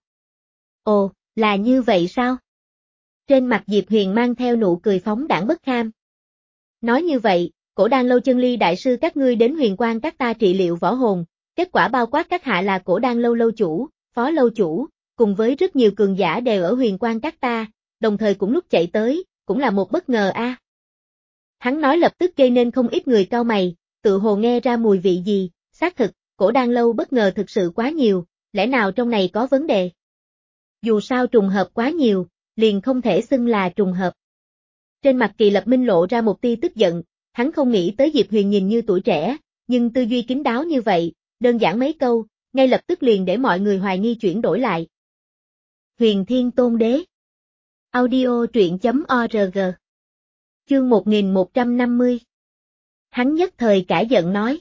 Speaker 1: Ồ, là như vậy sao? Trên mặt Diệp Huyền mang theo nụ cười phóng đãng bất kham. Nói như vậy, Cổ Đan lâu Chân Ly đại sư các ngươi đến Huyền Quang các ta trị liệu võ hồn, kết quả bao quát các hạ là Cổ Đan lâu lâu chủ, phó lâu chủ, cùng với rất nhiều cường giả đều ở Huyền Quang các ta, đồng thời cũng lúc chạy tới, cũng là một bất ngờ a. À. Hắn nói lập tức gây nên không ít người cau mày, tự hồ nghe ra mùi vị gì, xác thực, Cổ Đan lâu bất ngờ thực sự quá nhiều, lẽ nào trong này có vấn đề? Dù sao trùng hợp quá nhiều, liền không thể xưng là trùng hợp. Trên mặt Kỳ Lập Minh lộ ra một tia tức giận, hắn không nghĩ tới Diệp Huyền nhìn như tuổi trẻ, nhưng tư duy kín đáo như vậy, đơn giản mấy câu, ngay lập tức liền để mọi người hoài nghi chuyển đổi lại. Huyền Thiên Tôn Đế Audio truyện chấm org Chương một nghìn một trăm năm mươi Hắn nhất thời cả giận nói.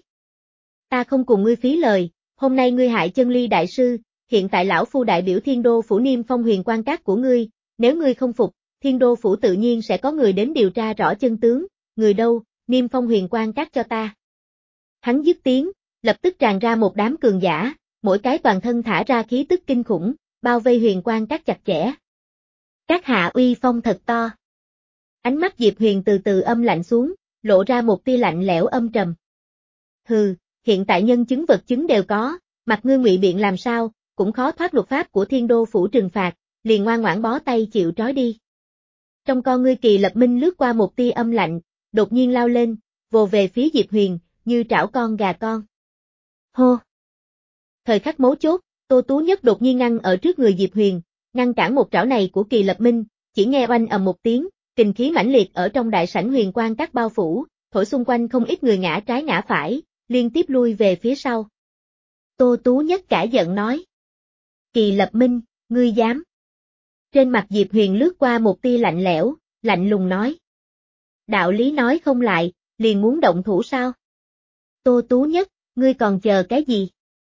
Speaker 1: Ta không cùng ngươi phí lời, hôm nay ngươi hại Chân Ly đại sư, hiện tại lão phu đại biểu Thiên Đô phủ Niêm Phong Huyền Quang các của ngươi, nếu ngươi không phục, Thiên Đô phủ tự nhiên sẽ có người đến điều tra rõ chân tướng, người đâu, Niêm Phong Huyền Quang các cho ta. Hắn dứt tiếng, lập tức tràn ra một đám cường giả, mỗi cái toàn thân thả ra khí tức kinh khủng, bao vây Huyền Quang các chặt chẽ. Các hạ uy phong thật to. Ánh mắt Diệp Huyền từ từ âm lạnh xuống, lộ ra một tia lạnh lẽo âm trầm. Hừ, hiện tại nhân chứng vật chứng đều có, mặt ngươi ngụy biện làm sao, cũng khó thoát luật pháp của Thiên Đô phủ trừng phạt, liền ngoan ngoãn bó tay chịu trói đi. Trong con ngươi Kỳ Lập Minh lướt qua một tia âm lạnh, đột nhiên lao lên, vồ về phía Diệp Huyền, như trảo con gà con. Hô! Thời khắc mấu chốt, Tô Tú Nhất đột nhiên ngăn ở trước người Diệp Huyền, ngăn cản một trảo này của Kỳ Lập Minh, chỉ nghe oanh ầm một tiếng, kình khí mãnh liệt ở trong đại sảnh Huyền Quang các bao phủ, thổi xung quanh không ít người ngã trái ngã phải, liên tiếp lui về phía sau. Tô Tú Nhất cả giận nói. Kỳ Lập Minh, ngươi dám. Trên mặt Diệp Huyền lướt qua một tia lạnh lẽo, lạnh lùng nói. Đạo lý nói không lại, liền muốn động thủ sao? Tô Tú Nhất, ngươi còn chờ cái gì?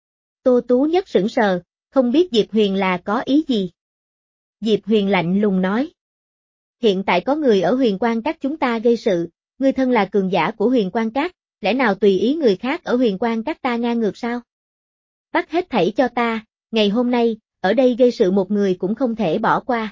Speaker 1: Tô Tú Nhất sững sờ, không biết Diệp Huyền là có ý gì. Diệp Huyền lạnh lùng nói. Hiện tại có người ở Huyền Quang các chúng ta gây sự, ngươi thân là cường giả của Huyền Quang các, lẽ nào tùy ý người khác ở Huyền Quang các ta ngang ngược sao? Bắt hết thảy cho ta, ngày hôm nay, ở đây gây sự một người cũng không thể bỏ qua.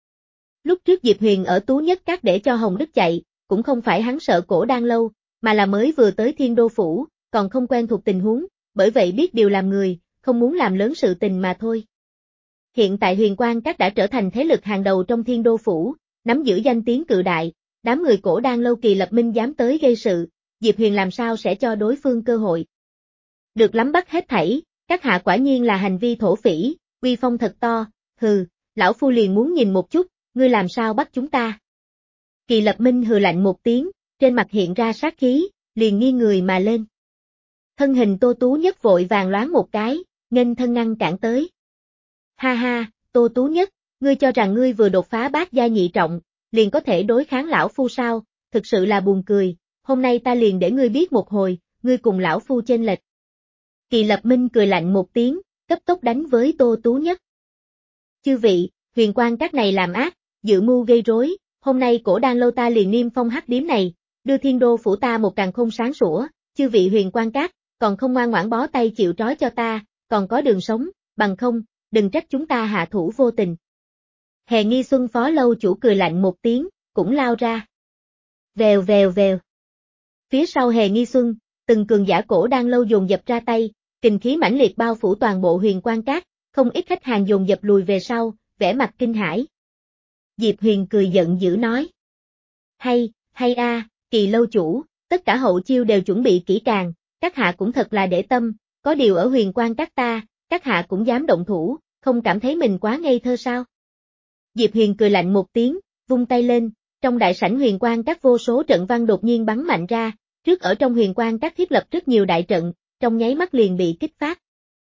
Speaker 1: Lúc trước Diệp Huyền ở Tú Nhất các để cho Hồng Đức chạy, cũng không phải hắn sợ Cổ Đan lâu, mà là mới vừa tới Thiên Đô phủ, còn không quen thuộc tình huống, bởi vậy biết điều làm người, không muốn làm lớn sự tình mà thôi. Hiện tại Huyền Quang các đã trở thành thế lực hàng đầu trong Thiên Đô phủ, nắm giữ danh tiếng cự đại, đám người Cổ Đan lâu Kỳ Lập Minh dám tới gây sự, Diệp Huyền làm sao sẽ cho đối phương cơ hội. Được lắm bắt hết thảy, các hạ quả nhiên là hành vi thổ phỉ, uy phong thật to, hừ, lão phu liền muốn nhìn một chút, ngươi làm sao bắt chúng ta. Kỳ Lập Minh hừ lạnh một tiếng, trên mặt hiện ra sát khí, liền nghiêng người mà lên. Thân hình Tô Tú Nhất vội vàng loáng một cái, nghênh thân ngăn cản tới. Ha ha, Tô Tú Nhất, ngươi cho rằng ngươi vừa đột phá bát giai nhị trọng, liền có thể đối kháng lão phu sao, thực sự là buồn cười, hôm nay ta liền để ngươi biết một hồi, ngươi cùng lão phu chênh lệch. Kỳ Lập Minh cười lạnh một tiếng, cấp tốc đánh với Tô Tú Nhất. Chư vị, Huyền Quang Các này làm ác, dự mưu gây rối, hôm nay Cổ Đan lâu ta liền niêm phong hắc điếm này, đưa Thiên Đô phủ ta một càn khôn sáng sủa, chư vị Huyền Quang Các, còn không ngoan ngoãn bó tay chịu trói cho ta, còn có đường sống, bằng không, đừng trách chúng ta hạ thủ vô tình. Hề Nghi Xuân phó lâu chủ cười lạnh một tiếng, cũng lao ra. Vèo vèo vèo. Phía sau Hề Nghi Xuân, từng cường giả Cổ Đan lâu dồn dập ra tay, kình khí mãnh liệt bao phủ toàn bộ Huyền Quang Các, không ít khách hàng dồn dập lùi về sau, vẻ mặt kinh hãi. Diệp Huyền cười giận dữ nói. Hay, hay a, à, Kỳ lâu chủ, tất cả hậu chiêu đều chuẩn bị kỹ càng, các hạ cũng thật là để tâm, có điều ở Huyền Quang Các ta, các hạ cũng dám động thủ, không cảm thấy mình quá ngây thơ sao? Diệp Huyền cười lạnh một tiếng, vung tay lên, trong đại sảnh Huyền Quang Các vô số trận văn đột nhiên bắn mạnh ra, trước ở trong Huyền Quang Các thiết lập rất nhiều đại trận, trong nháy mắt liền bị kích phát.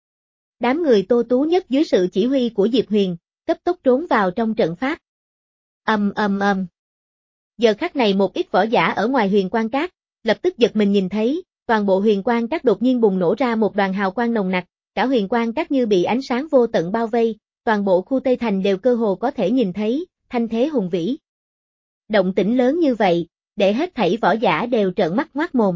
Speaker 1: Đám người Tô Tú Nhất dưới sự chỉ huy của Diệp Huyền, cấp tốc trốn vào trong trận pháp. Ầm ầm ầm. Giờ khắc này một ít võ giả ở ngoài Huyền Quang Các, lập tức giật mình nhìn thấy, toàn bộ Huyền Quang Các đột nhiên bùng nổ ra một đoàn hào quang nồng nặc, cả Huyền Quang Các như bị ánh sáng vô tận bao vây, toàn bộ khu Tây Thành đều cơ hồ có thể nhìn thấy, thanh thế hùng vĩ. Động tĩnh lớn như vậy, để hết thảy võ giả đều trợn mắt ngoác mồm.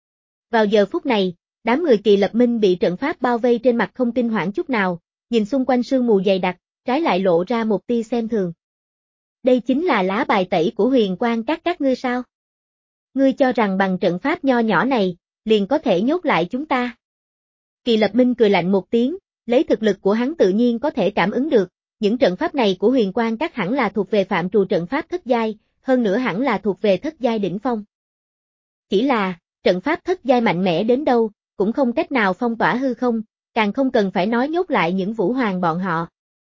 Speaker 1: Vào giờ phút này, đám người Kỳ Lập Minh bị trận pháp bao vây trên mặt không kinh hoảng chút nào, nhìn xung quanh sương mù dày đặc, trái lại lộ ra một tia xem thường. Đây chính là lá bài tẩy của Huyền Quang Các các ngươi sao? Ngươi cho rằng bằng trận pháp nho nhỏ này, liền có thể nhốt lại chúng ta? Kỳ Lập Minh cười lạnh một tiếng, lấy thực lực của hắn tự nhiên có thể cảm ứng được, những trận pháp này của Huyền Quang Các hẳn là thuộc về phạm trù trận pháp thất giai, hơn nữa hẳn là thuộc về thất giai đỉnh phong. Chỉ là, trận pháp thất giai mạnh mẽ đến đâu, cũng không cách nào phong tỏa hư không, càng không cần phải nói nhốt lại những vũ hoàng bọn họ.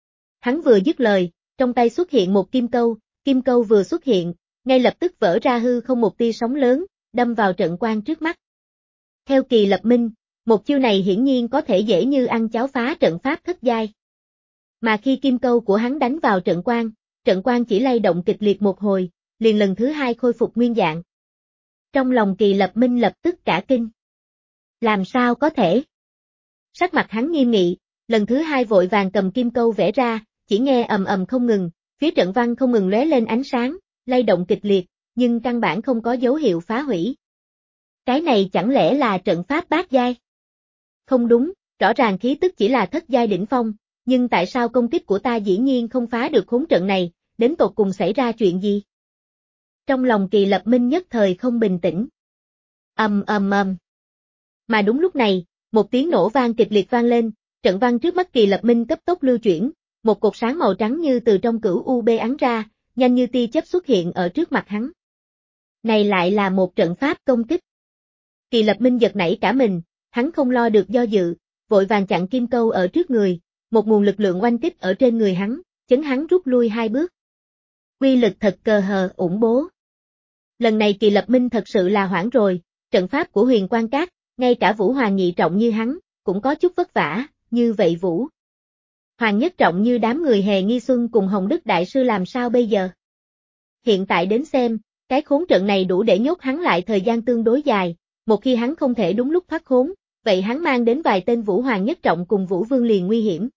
Speaker 1: Hắn vừa dứt lời, trong tay xuất hiện một kim câu, kim câu vừa xuất hiện, ngay lập tức vỡ ra hư không một tia sóng lớn, đâm vào trận quang trước mắt. Theo Kỳ Lập Minh, một chiêu này hiển nhiên có thể dễ như ăn cháo phá trận pháp thất giai. Mà khi kim câu của hắn đánh vào trận quang, trận quang chỉ lay động kịch liệt một hồi, liền lần thứ hai khôi phục nguyên dạng. Trong lòng Kỳ Lập Minh lập tức cả kinh. Làm sao có thể? Sắc mặt hắn nghiêm nghị, lần thứ hai vội vàng cầm kim câu vẽ ra, chỉ nghe ầm ầm không ngừng, phía trận văn không ngừng lóe lên ánh sáng, lay động kịch liệt, nhưng căn bản không có dấu hiệu phá hủy. Cái này chẳng lẽ là trận pháp bát giai? Không đúng, rõ ràng khí tức chỉ là thất giai đỉnh phong, nhưng tại sao công kích của ta dĩ nhiên không phá được khốn trận này, đến tột cùng xảy ra chuyện gì? Trong lòng Kỳ Lập Minh nhất thời không bình tĩnh. Ầm ầm ầm. Mà đúng lúc này, một tiếng nổ vang kịch liệt vang lên, trận văn trước mắt Kỳ Lập Minh cấp tốc lưu chuyển, một cột sáng màu trắng như từ trong cửu u bê ắn ra, nhanh như tia chớp xuất hiện ở trước mặt hắn. Này lại là một trận pháp công kích. Kỳ Lập Minh giật nảy cả mình, hắn không lo được do dự, vội vàng chặn kim câu ở trước người, một nguồn lực lượng oanh kích ở trên người hắn, chấn hắn rút lui hai bước. Quy lực thật cờ hờ ủng bố. Lần này Kỳ Lập Minh thật sự là hoảng rồi, trận pháp của Huyền Quang Các, ngay cả Vũ Hoàng nhị trọng như hắn, cũng có chút vất vả, như vậy Vũ Hoàng nhất trọng như đám người Hề Nghi Xuân cùng Hồng Đức Đại Sư làm sao bây giờ? Hiện tại đến xem, cái khốn trận này đủ để nhốt hắn lại thời gian tương đối dài, một khi hắn không thể đúng lúc thoát khốn, vậy hắn mang đến vài tên Vũ Hoàng nhất trọng cùng Vũ Vương liền nguy hiểm.